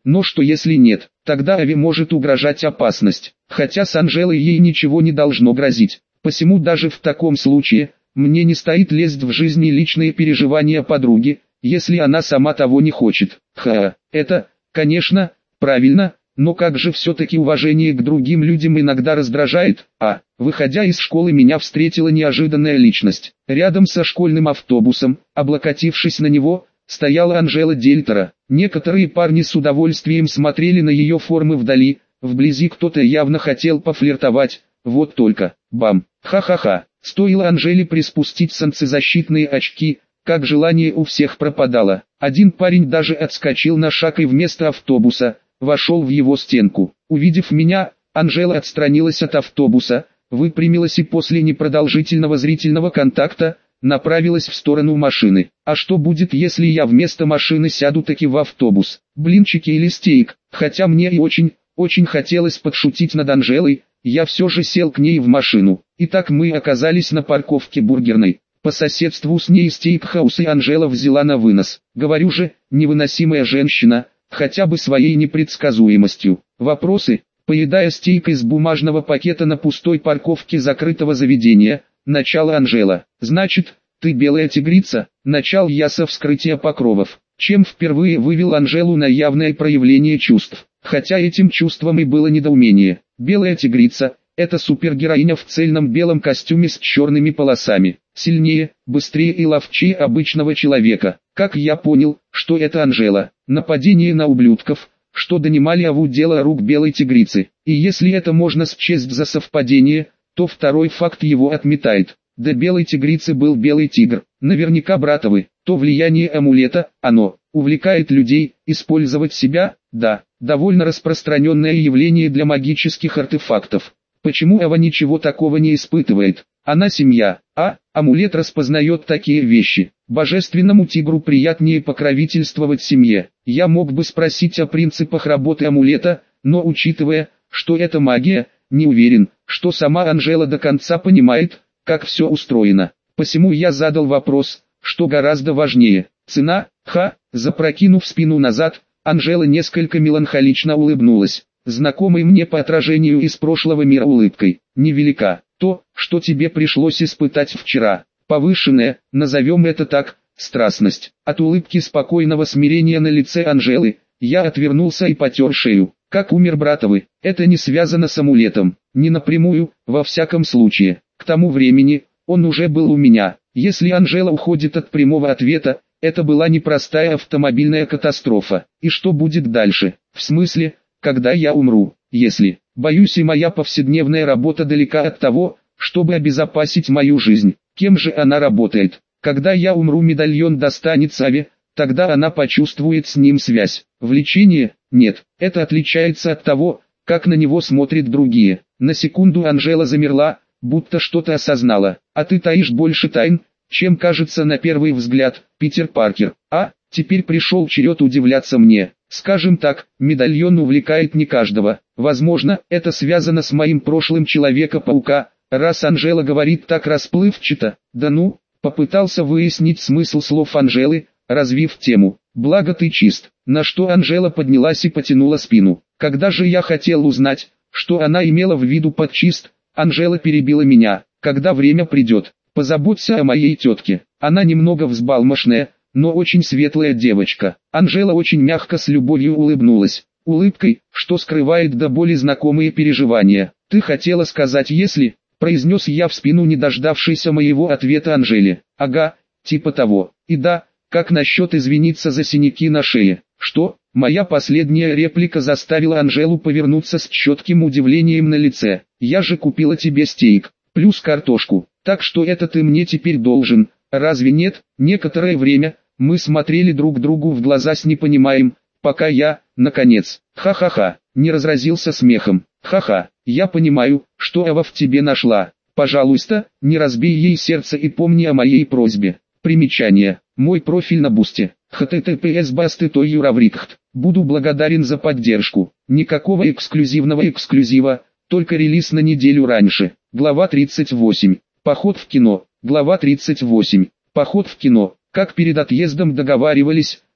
Но что если нет? Тогда Аве может угрожать опасность, хотя с Анжелой ей ничего не должно грозить. Посему даже в таком случае, мне не стоит лезть в жизнь и личные переживания подруги, если она сама того не хочет. Ха, это, конечно, правильно, но как же все-таки уважение к другим людям иногда раздражает. А, выходя из школы, меня встретила неожиданная личность. Рядом со школьным автобусом, облокотившись на него, стояла Анжела Дельтера. Некоторые парни с удовольствием смотрели на ее формы вдали, вблизи кто-то явно хотел пофлиртовать, вот только, бам, ха-ха-ха. Стоило Анжеле приспустить солнцезащитные очки, как желание у всех пропадало. Один парень даже отскочил на шаг и вместо автобуса вошел в его стенку. Увидев меня, Анжела отстранилась от автобуса, выпрямилась и после непродолжительного зрительного контакта направилась в сторону машины. А что будет, если я вместо машины сяду таки в автобус? Блинчики или стейк? Хотя мне и очень, очень хотелось подшутить над Анжелой, я все же сел к ней в машину. Итак, мы оказались на парковке бургерной. По соседству с ней стейкхаус, и Анжела взяла на вынос. Говорю же, невыносимая женщина, хотя бы своей непредсказуемостью. Вопросы? Поедая стейк из бумажного пакета на пустой парковке закрытого заведения, начала Анжела. Значит, ты белая тигрица? Начал я со вскрытия покровов, чем впервые вывел Анжелу на явное проявление чувств. Хотя этим чувством и было недоумение. Белая тигрица – это супергероиня в цельном белом костюме с черными полосами. Сильнее, быстрее и ловчее обычного человека. Как я понял, что это Анжела. Нападение на ублюдков, что донимали Аву, дело рук белой тигрицы. И если это можно счесть за совпадение, то второй факт его отметает. До белой тигрицы был белый тигр, наверняка братовы. То влияние амулета, оно увлекает людей, использовать себя, да, довольно распространенное явление для магических артефактов. Почему Ава ничего такого не испытывает? Она семья, а амулет распознает такие вещи. Божественному тигру приятнее покровительствовать семье. Я мог бы спросить о принципах работы амулета, но учитывая, что это магия, не уверен, что сама Анжела до конца понимает, как все устроено. Посему я задал вопрос, что гораздо важнее. Цена? Ха, запрокинув спину назад, Анжела несколько меланхолично улыбнулась. Знакомой мне по отражению из прошлого мира улыбкой. Невелика. То, что тебе пришлось испытать вчера. Повышенная, назовем это так, страстность. От улыбки спокойного смирения на лице Анжелы, я отвернулся и потер шею. Как умер братовы, это не связано с амулетом. Не напрямую, во всяком случае. К тому времени, он уже был у меня. Если Анжела уходит от прямого ответа, это была непростая автомобильная катастрофа. И что будет дальше? В смысле, когда я умру? Если, боюсь, и моя повседневная работа далека от того, чтобы обезопасить мою жизнь. Кем же она работает? Когда я умру, медальон достанется Аве, тогда она почувствует с ним связь. Влечение? Нет, это отличается от того, как на него смотрят другие. На секунду Анжела замерла, будто что-то осознала. А ты таишь больше тайн, чем кажется на первый взгляд, Питер Паркер. А, теперь пришел черед удивляться мне. Скажем так, медальон увлекает не каждого. Возможно, это связано с моим прошлым Человека-паука, раз Анжела говорит так расплывчато. Да ну, попытался выяснить смысл слов Анжелы, развив тему. Благо ты чист. На что Анжела поднялась и потянула спину. Когда же я хотел узнать, что она имела в виду под чист, Анжела перебила меня. Когда время придет, позаботься о моей тетке. Она немного взбалмошная, но очень светлая девочка. Анжела очень мягко с любовью улыбнулась. Улыбкой, что скрывает до боли знакомые переживания. Ты хотела сказать «если», произнес я в спину не дождавшейся моего ответа Анжеле. Ага, типа того. И да, как насчет извиниться за синяки на шее? Что? Моя последняя реплика заставила Анжелу повернуться с четким удивлением на лице. Я же купила тебе стейк, плюс картошку, так что это ты мне теперь должен, разве нет? Некоторое время мы смотрели друг другу в глаза с непониманием, пока я, наконец, ха-ха-ха, не разразился смехом. Ха-ха, я понимаю, что Ава в тебе нашла. Пожалуйста, не разбей ей сердце и помни о моей просьбе. Примечание. Мой профиль на Бусте. эйч ти ти пи эс басты точка юраврикхт. Буду благодарен за поддержку. Никакого эксклюзивного эксклюзива, только релиз на неделю раньше. Глава тридцать восемь. Поход в кино. Глава тридцать восемь. Поход в кино. Как перед отъездом договаривались,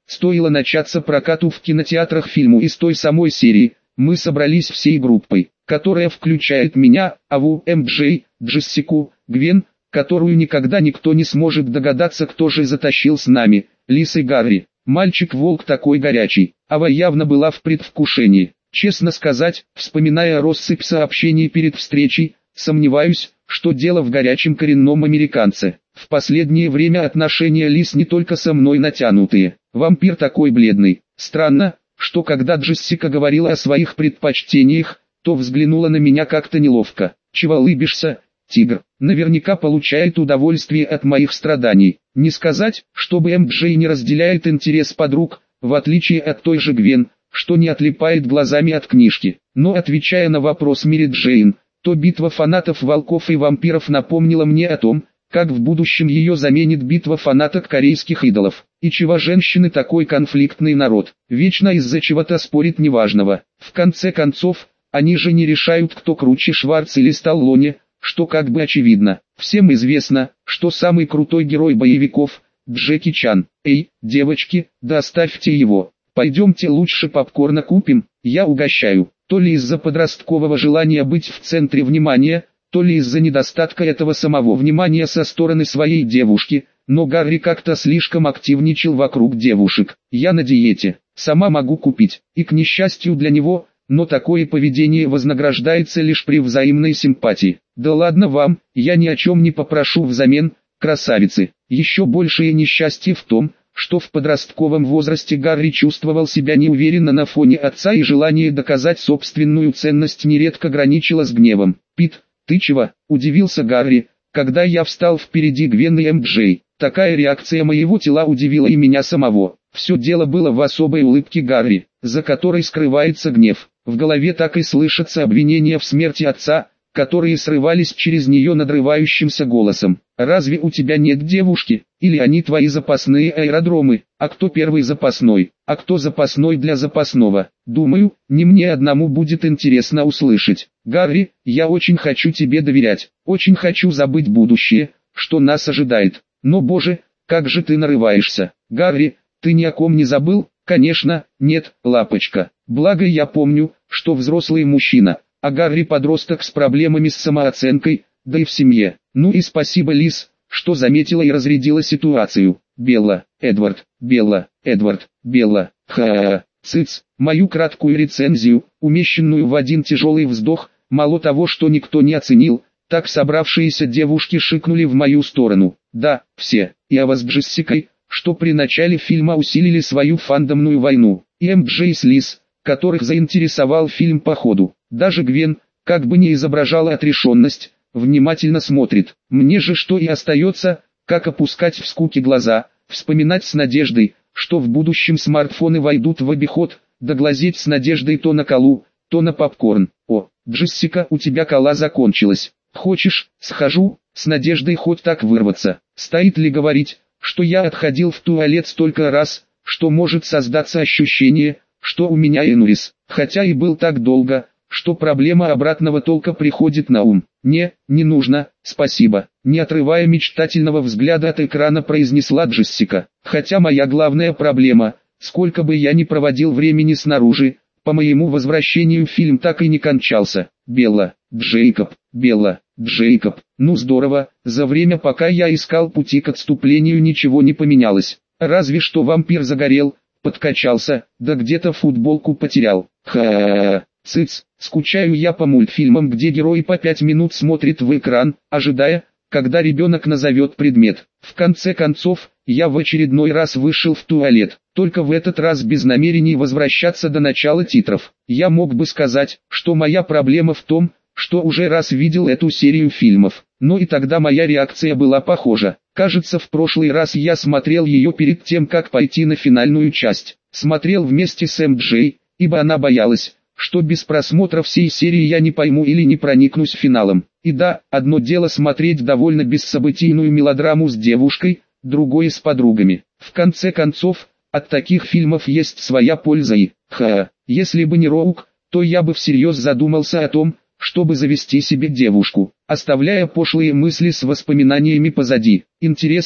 стоило начаться прокату в кинотеатрах фильму из той самой серии, мы собрались всей группой, которая включает меня, Аву, эм джей, Джессику, Гвен, которую никогда никто не сможет догадаться, кто же затащил с нами, Лис и Гарри. Мальчик-волк такой горячий. Ава явно была в предвкушении. Честно сказать, вспоминая россыпь сообщений перед встречей, сомневаюсь, что дело в горячем коренном американце. В последнее время отношения Лис не только со мной натянутые. Вампир такой бледный. Странно, что когда Джессика говорила о своих предпочтениях, то взглянула на меня как-то неловко. Чего улыбишься, тигр? Наверняка получает удовольствие от моих страданий. Не сказать, чтобы эм джей не разделяет интерес подруг, в отличие от той же Гвен, что не отлипает глазами от книжки. Но отвечая на вопрос Мэри Джейн, то битва фанатов волков и вампиров напомнила мне о том, как в будущем ее заменит битва фанаток корейских идолов. И чего женщины такой конфликтный народ, вечно из-за чего-то спорит неважного. В конце концов, они же не решают, кто круче, Шварц или Сталлоне, что как бы очевидно. Всем известно, что самый крутой герой боевиков – Джеки Чан. Эй, девочки, доставьте его. Пойдемте лучше попкорна купим, я угощаю. То ли из-за подросткового желания быть в центре внимания, то ли из-за недостатка этого самого внимания со стороны своей девушки, но Гарри как-то слишком активничал вокруг девушек. Я на диете, сама могу купить, и к несчастью для него, но такое поведение вознаграждается лишь при взаимной симпатии. Да ладно вам, я ни о чем не попрошу взамен, красавицы. Еще большее несчастье в том, что в подростковом возрасте Гарри чувствовал себя неуверенно на фоне отца, и желание доказать собственную ценность нередко граничило с гневом. «Пит, ты чего?» – удивился Гарри, когда я встал впереди Гвен и эм джей. Такая реакция моего тела удивила и меня самого. Все дело было в особой улыбке Гарри, за которой скрывается гнев. В голове так и слышатся обвинения в смерти отца, которые срывались через нее надрывающимся голосом. «Разве у тебя нет девушки? Или они твои запасные аэродромы? А кто первый запасной? А кто запасной для запасного? Думаю, не мне одному будет интересно услышать. Гарри, я очень хочу тебе доверять, очень хочу забыть будущее, что нас ожидает. Но боже, как же ты нарываешься. Гарри, ты ни о ком не забыл?» «Конечно, нет, лапочка. Благо я помню, что взрослый мужчина, а Гарри подросток с проблемами с самооценкой, да и в семье. Ну и спасибо, Лис, что заметила и разрядила ситуацию. Белла, Эдвард, Белла, Эдвард, Белла, ха-ха-ха, цыц». Мою краткую рецензию, умещенную в один тяжелый вздох, мало того, что никто не оценил, так собравшиеся девушки шикнули в мою сторону. Да, все, и Ава с Джессикой, что при начале фильма усилили свою фандомную войну, и эм джей с Лис, которых заинтересовал фильм по ходу. Даже Гвен, как бы не изображала отрешенность, внимательно смотрит. Мне же что и остается, как опускать в скуке глаза, вспоминать с надеждой, что в будущем смартфоны войдут в обиход, да глазеть с надеждой то на колу, то на попкорн. О, Джессика, у тебя кола закончилась. Хочешь, схожу, с надеждой хоть так вырваться. Стоит ли говорить, что я отходил в туалет столько раз, что может создаться ощущение, что у меня энурис, хотя и был так долго, что проблема обратного толка приходит на ум. «Не, не нужно, спасибо», не отрывая мечтательного взгляда от экрана, произнесла Джессика. «Хотя моя главная проблема, сколько бы я ни проводил времени снаружи, по моему возвращению фильм так и не кончался». Белла, Джейкоб, Белла, Джейкоб, ну здорово, за время пока я искал пути к отступлению ничего не поменялось. Разве что вампир загорел, подкачался, да где-то футболку потерял. Ха-ха-ха. Цыц, скучаю я по мультфильмам, где герой по пять минут смотрит в экран, ожидая, когда ребенок назовет предмет. В конце концов, я в очередной раз вышел в туалет, только в этот раз без намерений возвращаться до начала титров. Я мог бы сказать, что моя проблема в том, что уже раз видел эту серию фильмов, но и тогда моя реакция была похожа. Кажется, в прошлый раз я смотрел ее перед тем, как пойти на финальную часть. Смотрел вместе с эм джей, ибо она боялась, что без просмотра всей серии я не пойму или не проникнусь финалом. И да, одно дело смотреть довольно бессобытийную мелодраму с девушкой, другое с подругами. В конце концов, от таких фильмов есть своя польза и, ха, если бы не Роук, то я бы всерьез задумался о том, чтобы завести себе девушку, оставляя пошлые мысли с воспоминаниями позади. Интересно,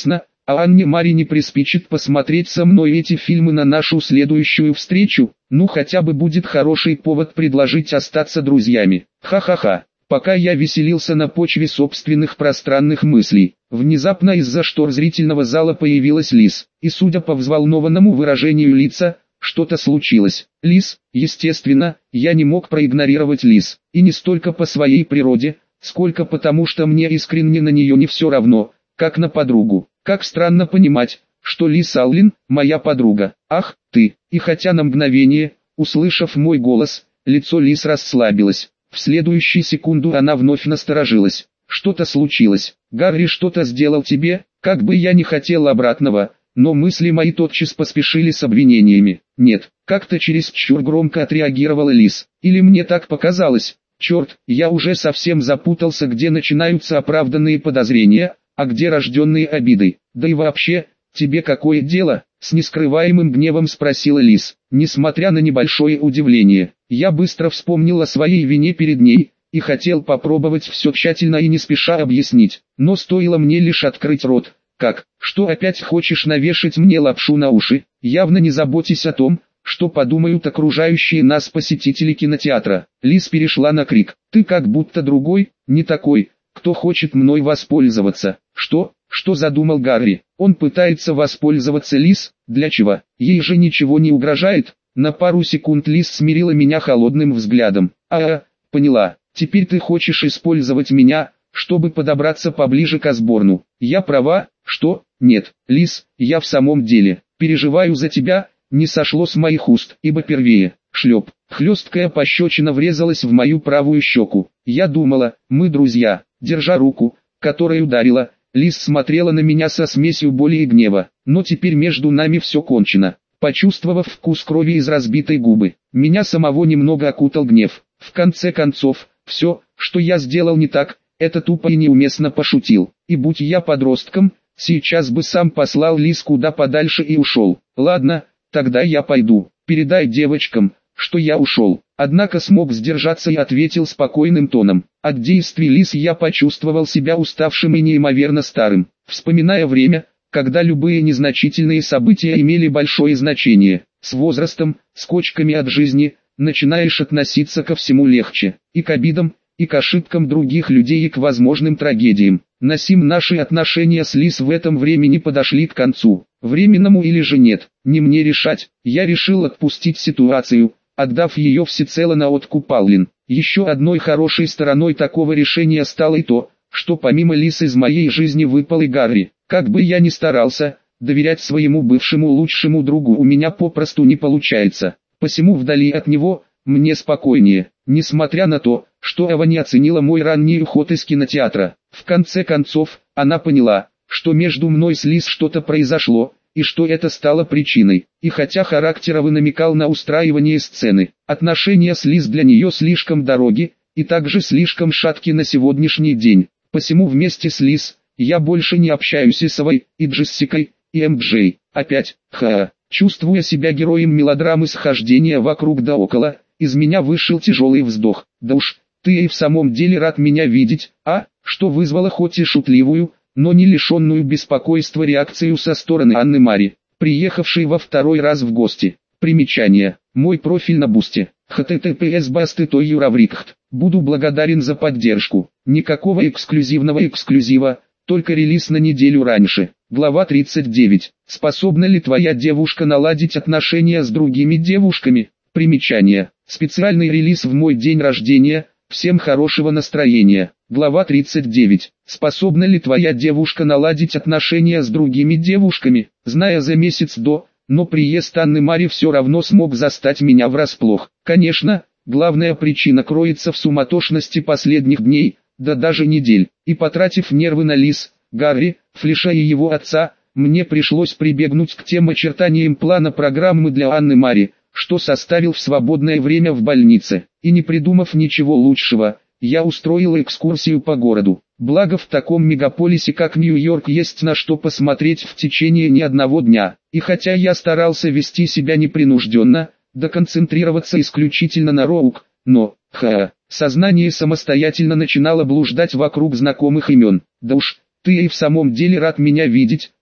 А Анне Маре не приспичит посмотреть со мной эти фильмы на нашу следующую встречу? Ну хотя бы будет хороший повод предложить остаться друзьями. Ха-ха-ха. Пока я веселился на почве собственных пространных мыслей, внезапно из-за штор зрительного зала появилась Лиз, и судя по взволнованному выражению лица, что-то случилось. Лиз, естественно, я не мог проигнорировать Лиз, и не столько по своей природе, сколько потому что мне искренне на нее не все равно, как на подругу. Как странно понимать, что Лиз Аллен, моя подруга. Ах, ты, и хотя на мгновение, услышав мой голос, лицо Лиз расслабилось. В следующую секунду она вновь насторожилась. Что-то случилось. Гарри что-то сделал тебе? Как бы я не хотел обратного, но мысли мои тотчас поспешили с обвинениями. Нет, как-то чересчур громко отреагировала Лиз. Или мне так показалось? Черт, я уже совсем запутался, где начинаются оправданные подозрения, а где рожденные обиды. Да и вообще, тебе какое дело? С нескрываемым гневом спросила Лиз. Несмотря на небольшое удивление, я быстро вспомнил о своей вине перед ней, и хотел попробовать все тщательно и не спеша объяснить. Но стоило мне лишь открыть рот. Как, что опять хочешь навешать мне лапшу на уши? Явно не заботясь о том, что подумают окружающие нас посетители кинотеатра. Лиз перешла на крик. Ты как будто другой, не такой, кто хочет мной воспользоваться. Что? Что задумал Гарри? Он пытается воспользоваться Лиз? Для чего? Ей же ничего не угрожает. На пару секунд Лиз смирила меня холодным взглядом. А, поняла. Теперь ты хочешь использовать меня, чтобы подобраться поближе к Осборну. Я права? Что? Нет, Лиз, я в самом деле переживаю за тебя. Не сошло с моих уст, ибо первее. Шлеп. Хлесткая пощечина врезалась в мою правую щеку. Я думала, мы друзья. Держа руку, которой ударила, Лиз смотрела на меня со смесью боли и гнева. Но теперь между нами все кончено. Почувствовав вкус крови из разбитой губы, меня самого немного окутал гнев. В конце концов, все, что я сделал не так, это тупо и неуместно пошутил. И будь я подростком, сейчас бы сам послал Лиз куда подальше и ушел. Ладно, тогда я пойду. Передай девочкам, что я ушел. Однако смог сдержаться и ответил спокойным тоном. От действий Лиз я почувствовал себя уставшим и неимоверно старым. Вспоминая время, когда любые незначительные события имели большое значение. С возрастом, с кочками от жизни, начинаешь относиться ко всему легче. И к обидам, и к ошибкам других людей, и к возможным трагедиям. На сим наши отношения с Лиз в этом времени подошли к концу. Временному или же нет, не мне решать. Я решил отпустить ситуацию, отдав ее всецело на откуп Аллен. Еще одной хорошей стороной такого решения стало и то, что помимо Лиз из моей жизни выпал и Гарри. Как бы я ни старался, доверять своему бывшему лучшему другу у меня попросту не получается. Посему вдали от него, мне спокойнее, несмотря на то, что Эва не оценила мой ранний уход из кинотеатра. В конце концов, она поняла, что между мной с Лиз что-то произошло, и что это стало причиной. И хотя Характеровый намекал на устраивание сцены, отношения с Лиз для нее слишком дороги, и также слишком шатки на сегодняшний день. Посему вместе с Лиз, я больше не общаюсь и с Эвой, и Джессикой, и эм джей. Опять, ха, чувствуя себя героем мелодрамы схождения вокруг да около, из меня вышел тяжелый вздох. Да уж, ты и в самом деле рад меня видеть, а? Что вызвало хоть и шутливую, но не лишенную беспокойства реакцию со стороны Анны Мари, приехавшей во второй раз в гости. Примечание. Мой профиль на Бусте. эйч ти ти пи эс басты той юраврикхт. Буду благодарен за поддержку. Никакого эксклюзивного эксклюзива, только релиз на неделю раньше. Глава тридцать девять. Способна ли твоя девушка наладить отношения с другими девушками? Примечание. Специальный релиз в мой день рождения. Всем хорошего настроения. Глава тридцать девять. Способна ли твоя девушка наладить отношения с другими девушками? Зная за месяц до, но приезд Анны Мари все равно смог застать меня врасплох. Конечно, главная причина кроется в суматошности последних дней, да даже недель. И потратив нервы на Лиз, Гарри, Флиша и его отца, мне пришлось прибегнуть к тем очертаниям плана программы для Анны Мари, что составил в свободное время в больнице. И не придумав ничего лучшего, я устроил экскурсию по городу. Благо в таком мегаполисе как Нью-Йорк есть на что посмотреть в течение не одного дня. И хотя я старался вести себя непринужденно, да концентрироваться исключительно на Роук, но, ха, сознание самостоятельно начинало блуждать вокруг знакомых имен. Да уж, ты и в самом деле рад меня видеть, а?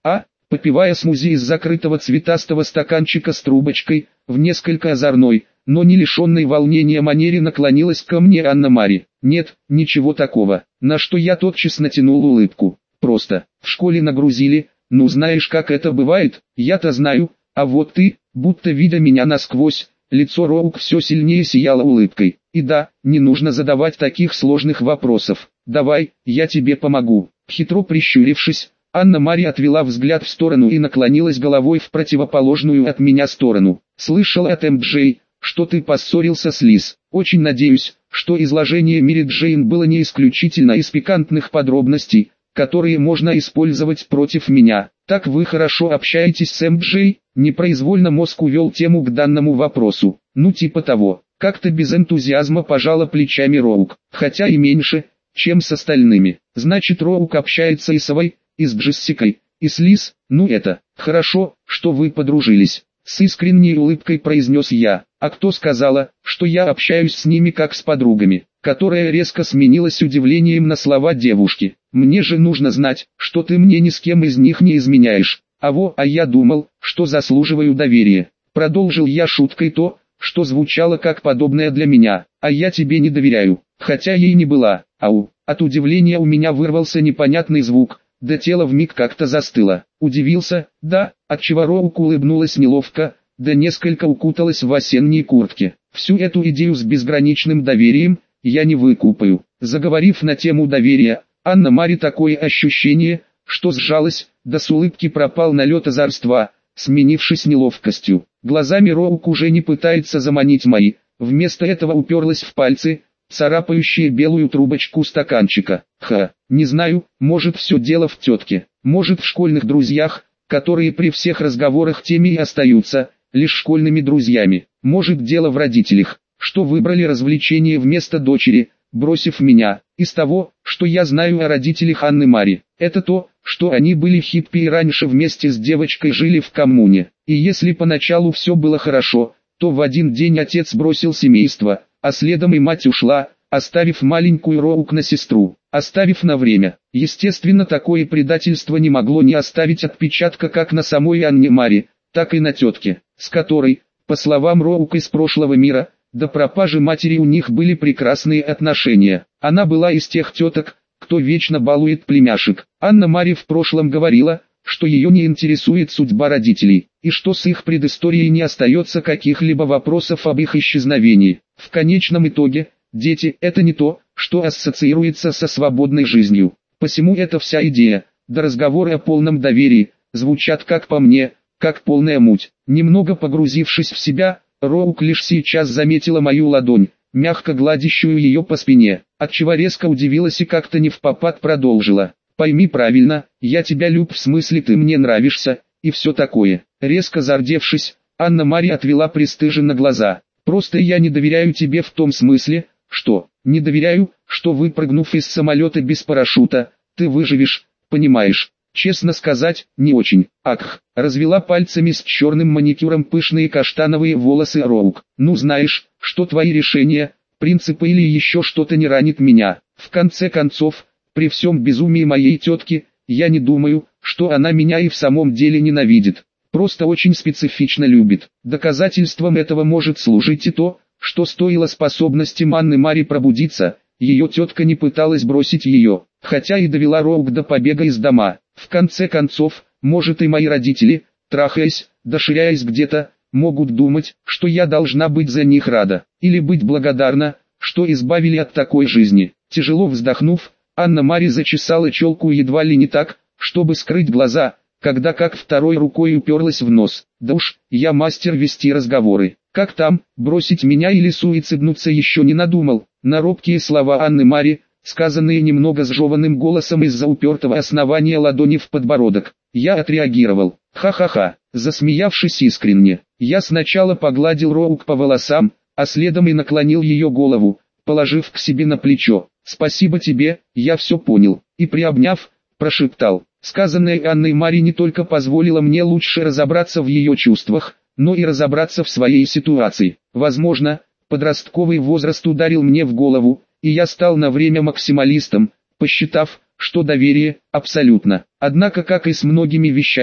попивая смузи из закрытого цветастого стаканчика с трубочкой, в несколько озорной, но не лишенной волнения манере наклонилась ко мне Анна-Мари. «Нет, ничего такого», на что я тотчас натянул улыбку. «Просто, в школе нагрузили, ну знаешь как это бывает, я-то знаю, а вот ты, будто видя меня насквозь». Лицо Роук все сильнее сияло улыбкой. «И да, не нужно задавать таких сложных вопросов. Давай, я тебе помогу». Хитро прищурившись, Анна-Мари отвела взгляд в сторону и наклонилась головой в противоположную от меня сторону. «Слышал от эм джей, что ты поссорился с Лиз. Очень надеюсь, что изложение Мэри Джейн было не исключительно из пикантных подробностей, которые можно использовать против меня. Так вы хорошо общаетесь с эм джей?» Непроизвольно мозг увел тему к данному вопросу. «Ну типа того». Как-то без энтузиазма пожала плечами Роук, хотя и меньше, чем с остальными. «Значит, Роук общается и с Авой, и с Джессикой, и с Лиз? Ну это, хорошо, что вы подружились». С искренней улыбкой произнес я. «А кто сказала, что я общаюсь с ними как с подругами?» Которая резко сменилась удивлением на слова девушки. «Мне же нужно знать, что ты мне ни с кем из них не изменяешь. А во, а я думал, что заслуживаю доверия». Продолжил я шуткой то, что звучало как подобное для меня. «А я тебе не доверяю». Хотя ей не была. Ау. От удивления у меня вырвался непонятный звук, да тело вмиг как-то застыло. Удивился, да, отчего Роук улыбнулась неловко, да несколько укуталась в осенние куртки. Всю эту идею с безграничным доверием я не выкупаю. Заговорив на тему доверия, Анна-Мари такое ощущение, что сжалась, да с улыбки пропал налет озорства, сменившись неловкостью. Глазами Роук уже не пытается заманить мои, вместо этого уперлась в пальцы, царапающие белую трубочку стаканчика. Ха, не знаю, может все дело в тетке, может в школьных друзьях, которые при всех разговорах теми и остаются, лишь школьными друзьями. Может дело в родителях, что выбрали развлечение вместо дочери, бросив меня. Из того, что я знаю о родителях Анны-Мари, это то, что они были хиппи и раньше вместе с девочкой жили в коммуне. И если поначалу все было хорошо, то в один день отец бросил семейство, а следом и мать ушла, оставив маленькую Роук на сестру, оставив на время. Естественно, такое предательство не могло не оставить отпечатка как на самой Анне-Мари, так и на тетке, с которой, по словам Роук из прошлого мира, до пропажи матери у них были прекрасные отношения. Она была из тех теток, кто вечно балует племяшек. Анна-Мари в прошлом говорила, что ее не интересует судьба родителей, и что с их предысторией не остается каких-либо вопросов об их исчезновении. В конечном итоге, дети – это не то, что ассоциируется со свободной жизнью. Посему эта вся идея, да разговоры о полном доверии, звучат как по мне, как полная муть. Немного погрузившись в себя, Роук лишь сейчас заметила мою ладонь, мягко гладящую ее по спине, отчего резко удивилась и как-то не впопад продолжила. «Пойми правильно, я тебя люб, в смысле ты мне нравишься, и все такое». Резко зардевшись, Анна-Мари отвела пристыженно глаза. «Просто я не доверяю тебе в том смысле, что, не доверяю, что выпрыгнув из самолета без парашюта, ты выживешь, понимаешь?» Честно сказать, не очень. Ах, развела пальцами с черным маникюром пышные каштановые волосы Роук. «Ну знаешь, что твои решения, принципы или еще что-то не ранит меня. В конце концов, при всем безумии моей тетки, я не думаю, что она меня и в самом деле ненавидит. Просто очень специфично любит. Доказательством этого может служить и то, что стоило способностям Анны-Мари пробудиться, ее тетка не пыталась бросить ее, хотя и довела Роук до побега из дома. В конце концов, может и мои родители, трахаясь, доширяясь где-то, могут думать, что я должна быть за них рада, или быть благодарна, что избавили от такой жизни». Тяжело вздохнув, Анна-Мари зачесала челку едва ли не так, чтобы скрыть глаза, когда как второй рукой уперлась в нос. «Да уж, я мастер вести разговоры. Как там, бросить меня или суициднуться еще не надумал?» На робкие слова Анны-Мари, сказанные немного сжеванным голосом из-за упертого основания ладони в подбородок, я отреагировал. Ха-ха-ха, засмеявшись искренне, я сначала погладил Роук по волосам, а следом и наклонил ее голову, положив к себе на плечо. «Спасибо тебе, я все понял», и приобняв, прошептал. Сказанное Анной-Мари не только позволило мне лучше разобраться в ее чувствах, но и разобраться в своей ситуации. Возможно, подростковый возраст ударил мне в голову, и я стал на время максималистом, посчитав, что доверие – абсолютно. Однако, как и с многими вещами,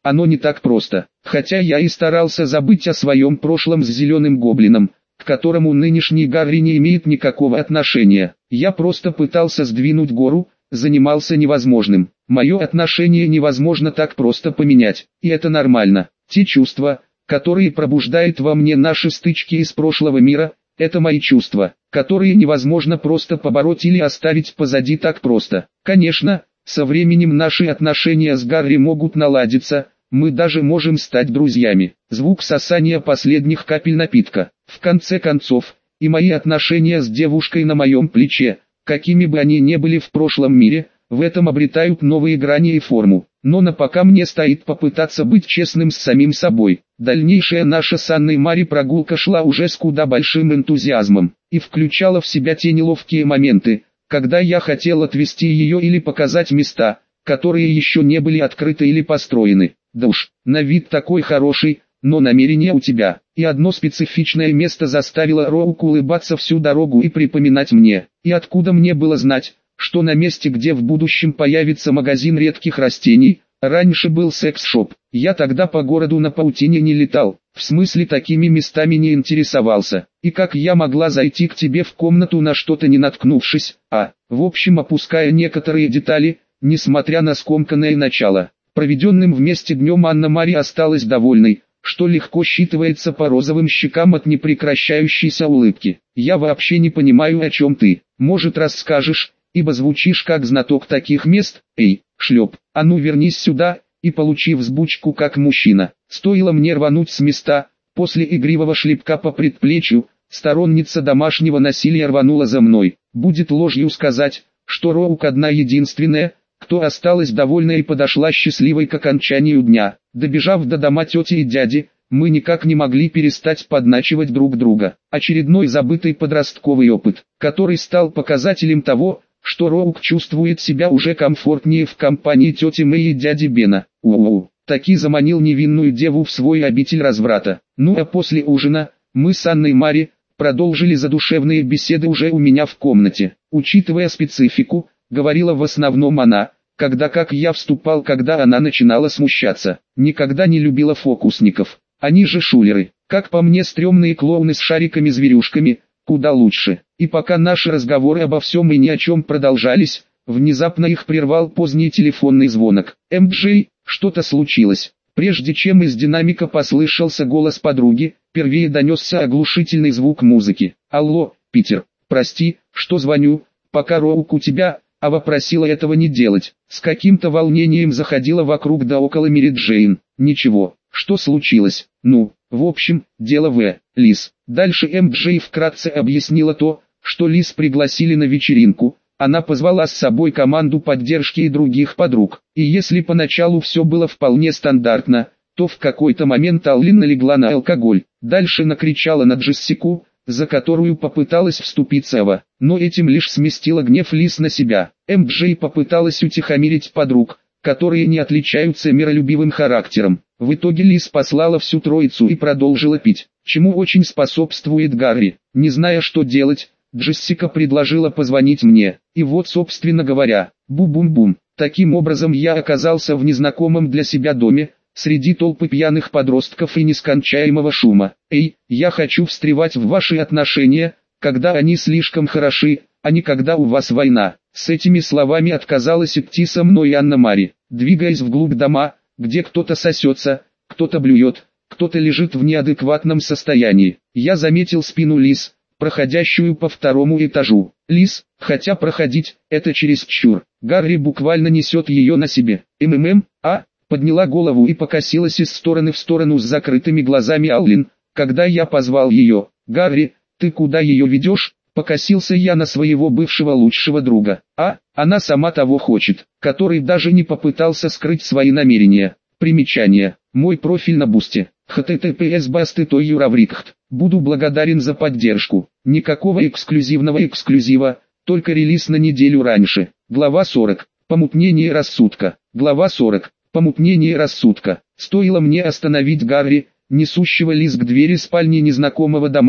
оно не так просто. Хотя я и старался забыть о своем прошлом с зеленым гоблином, к которому нынешний Гарри не имеет никакого отношения. Я просто пытался сдвинуть гору, занимался невозможным. Мое отношение невозможно так просто поменять, и это нормально. Те чувства, которые пробуждают во мне наши стычки из прошлого мира, это мои чувства, которые невозможно просто побороть или оставить позади так просто. Конечно, со временем наши отношения с Гарри могут наладиться, мы даже можем стать друзьями. Звук сосания последних капель напитка. В конце концов, и мои отношения с девушкой на моем плече, какими бы они ни были в прошлом мире, в этом обретают новые грани и форму. Но на пока мне стоит попытаться быть честным с самим собой. Дальнейшая наша с Анной Мари прогулка шла уже с куда большим энтузиазмом, и включала в себя те неловкие моменты, когда я хотел отвезти ее или показать места, которые еще не были открыты или построены. Да уж, на вид такой хороший, но намерение у тебя. И одно специфичное место заставило Роук улыбаться всю дорогу и припоминать мне. И откуда мне было знать, что на месте, где в будущем появится магазин редких растений, раньше был секс-шоп. Я тогда по городу на паутине не летал, в смысле такими местами не интересовался. И как я могла зайти к тебе в комнату на что-то не наткнувшись, а, в общем, опуская некоторые детали, несмотря на скомканное начало. Проведенным вместе днем Анна Мари осталась довольной, что легко считывается по розовым щекам от непрекращающейся улыбки. Я вообще не понимаю, о чем ты. Может, расскажешь, ибо звучишь как знаток таких мест. Эй, шлеп, а ну вернись сюда, и получи взбучку как мужчина. Стоило мне рвануть с места, после игривого шлепка по предплечью, сторонница домашнего насилия рванула за мной. Будет ложью сказать, что Роук одна единственная, кто осталась довольна и подошла счастливой к окончанию дня. Добежав до дома тети и дяди, мы никак не могли перестать подначивать друг друга. Очередной забытый подростковый опыт, который стал показателем того, что Роук чувствует себя уже комфортнее в компании тети Мэй и дяди Бена. У-у-у, таки заманил невинную деву в свой обитель разврата. Ну а после ужина, мы с Анной Мари продолжили задушевные беседы уже у меня в комнате. Учитывая специфику, говорила в основном она, когда как я вступал, когда она начинала смущаться. Никогда не любила фокусников, они же шулеры. Как по мне, стрёмные клоуны с шариками-зверюшками, куда лучше. И пока наши разговоры обо всем и ни о чем продолжались, внезапно их прервал поздний телефонный звонок. «эм джей, что-то случилось?» Прежде чем из динамика послышался голос подруги, первее донесся оглушительный звук музыки. «Алло, Питер, прости, что звоню, пока Роук у тебя...» Ава просила этого не делать. С каким-то волнением заходила вокруг да около Мэри Джейн. «Ничего, что случилось?» «Ну, в общем, дело в... Лиз». Дальше эм джей вкратце объяснила то, что Лиз пригласили на вечеринку. Она позвала с собой команду поддержки и других подруг. И если поначалу все было вполне стандартно, то в какой-то момент Аллин налегла на алкоголь. Дальше накричала на Джессику, за которую попыталась вступиться Ава, но этим лишь сместила гнев Лиз на себя. эм джей попыталась утихомирить подруг, которые не отличаются миролюбивым характером. В итоге Лиз послала всю троицу и продолжила пить, чему очень способствует Гарри. Не зная, что делать, Джессика предложила позвонить мне. И вот, собственно говоря, бу-бум-бум. Таким образом я оказался в незнакомом для себя доме, среди толпы пьяных подростков и нескончаемого шума. Эй, я хочу встревать в ваши отношения, когда они слишком хороши, а не когда у вас война. С этими словами отказалась идти со мной Анна Мари, двигаясь вглубь дома, где кто-то сосется, кто-то блюет, кто-то лежит в неадекватном состоянии. Я заметил спину Лиз, проходящую по второму этажу. Лиз, хотя проходить, это чересчур. Гарри буквально несет ее на себе. МММ, а? Подняла голову и покосилась из стороны в сторону с закрытыми глазами Аллин, когда я позвал ее. «Гарри, ты куда ее ведешь?» Покосился я на своего бывшего лучшего друга. А, она сама того хочет, который даже не попытался скрыть свои намерения. Примечание. Мой профиль на Бусте. эйч ти ти пи эс басты точка юраврикхт. Буду благодарен за поддержку. Никакого эксклюзивного эксклюзива, только релиз на неделю раньше. Глава сорок. Помутнение рассудка. Глава сорок. Помутнение рассудка. Стоило мне остановить Гарри, несущего Лиз к двери спальни незнакомого дома,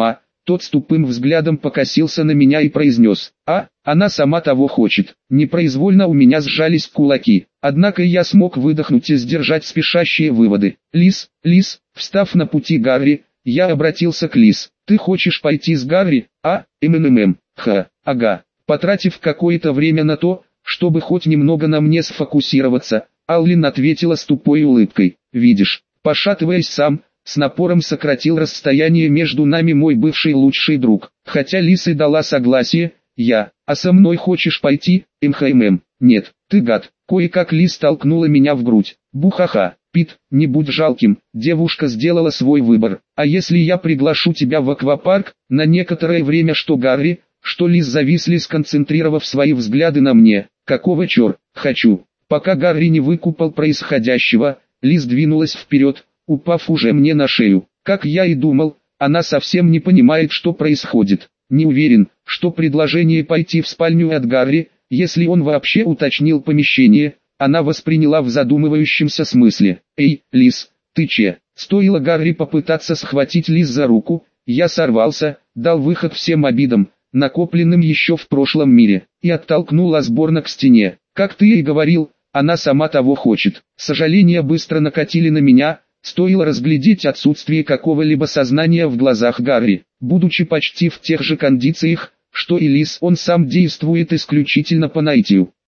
Тот с тупым взглядом покосился на меня и произнес: «А, она сама того хочет». Непроизвольно у меня сжались кулаки, однако я смог выдохнуть и сдержать спешащие выводы. «Лис, Лис», встав на пути Гарри, я обратился к Лис. «Ты хочешь пойти с Гарри, а? МММ, ха, ага». Потратив какое-то время на то, чтобы хоть немного на мне сфокусироваться, Аллин ответила с тупой улыбкой: «Видишь». Пошатываясь сам, с напором сократил расстояние между нами мой бывший лучший друг. Хотя Лис и дала согласие, я: «А со мной хочешь пойти, МХММ?» «Нет, ты гад». Кое-как Лис толкнула меня в грудь. «Бухаха, Пит, не будь жалким». Девушка сделала свой выбор. «А если я приглашу тебя в аквапарк?» На некоторое время что Гарри, что Лис зависли, сконцентрировав свои взгляды на мне. «Какого чёр? Хочу». Пока Гарри не выкупал происходящего, Лис двинулась вперед, упав уже мне на шею. Как я и думал, она совсем не понимает, что происходит. Не уверен, что предложение пойти в спальню от Гарри, если он вообще уточнил помещение, она восприняла в задумывающемся смысле. «Эй, Лис, ты че?» Стоило Гарри попытаться схватить Лис за руку, я сорвался, дал выход всем обидам, накопленным еще в прошлом мире, и оттолкнул Осборна к стене. Как ты и говорил, она сама того хочет. Сожаления быстро накатили на меня, стоило разглядеть отсутствие какого-либо сознания в глазах Гарри. Будучи почти в тех же кондициях, что и Лис, он сам действует исключительно по наитию.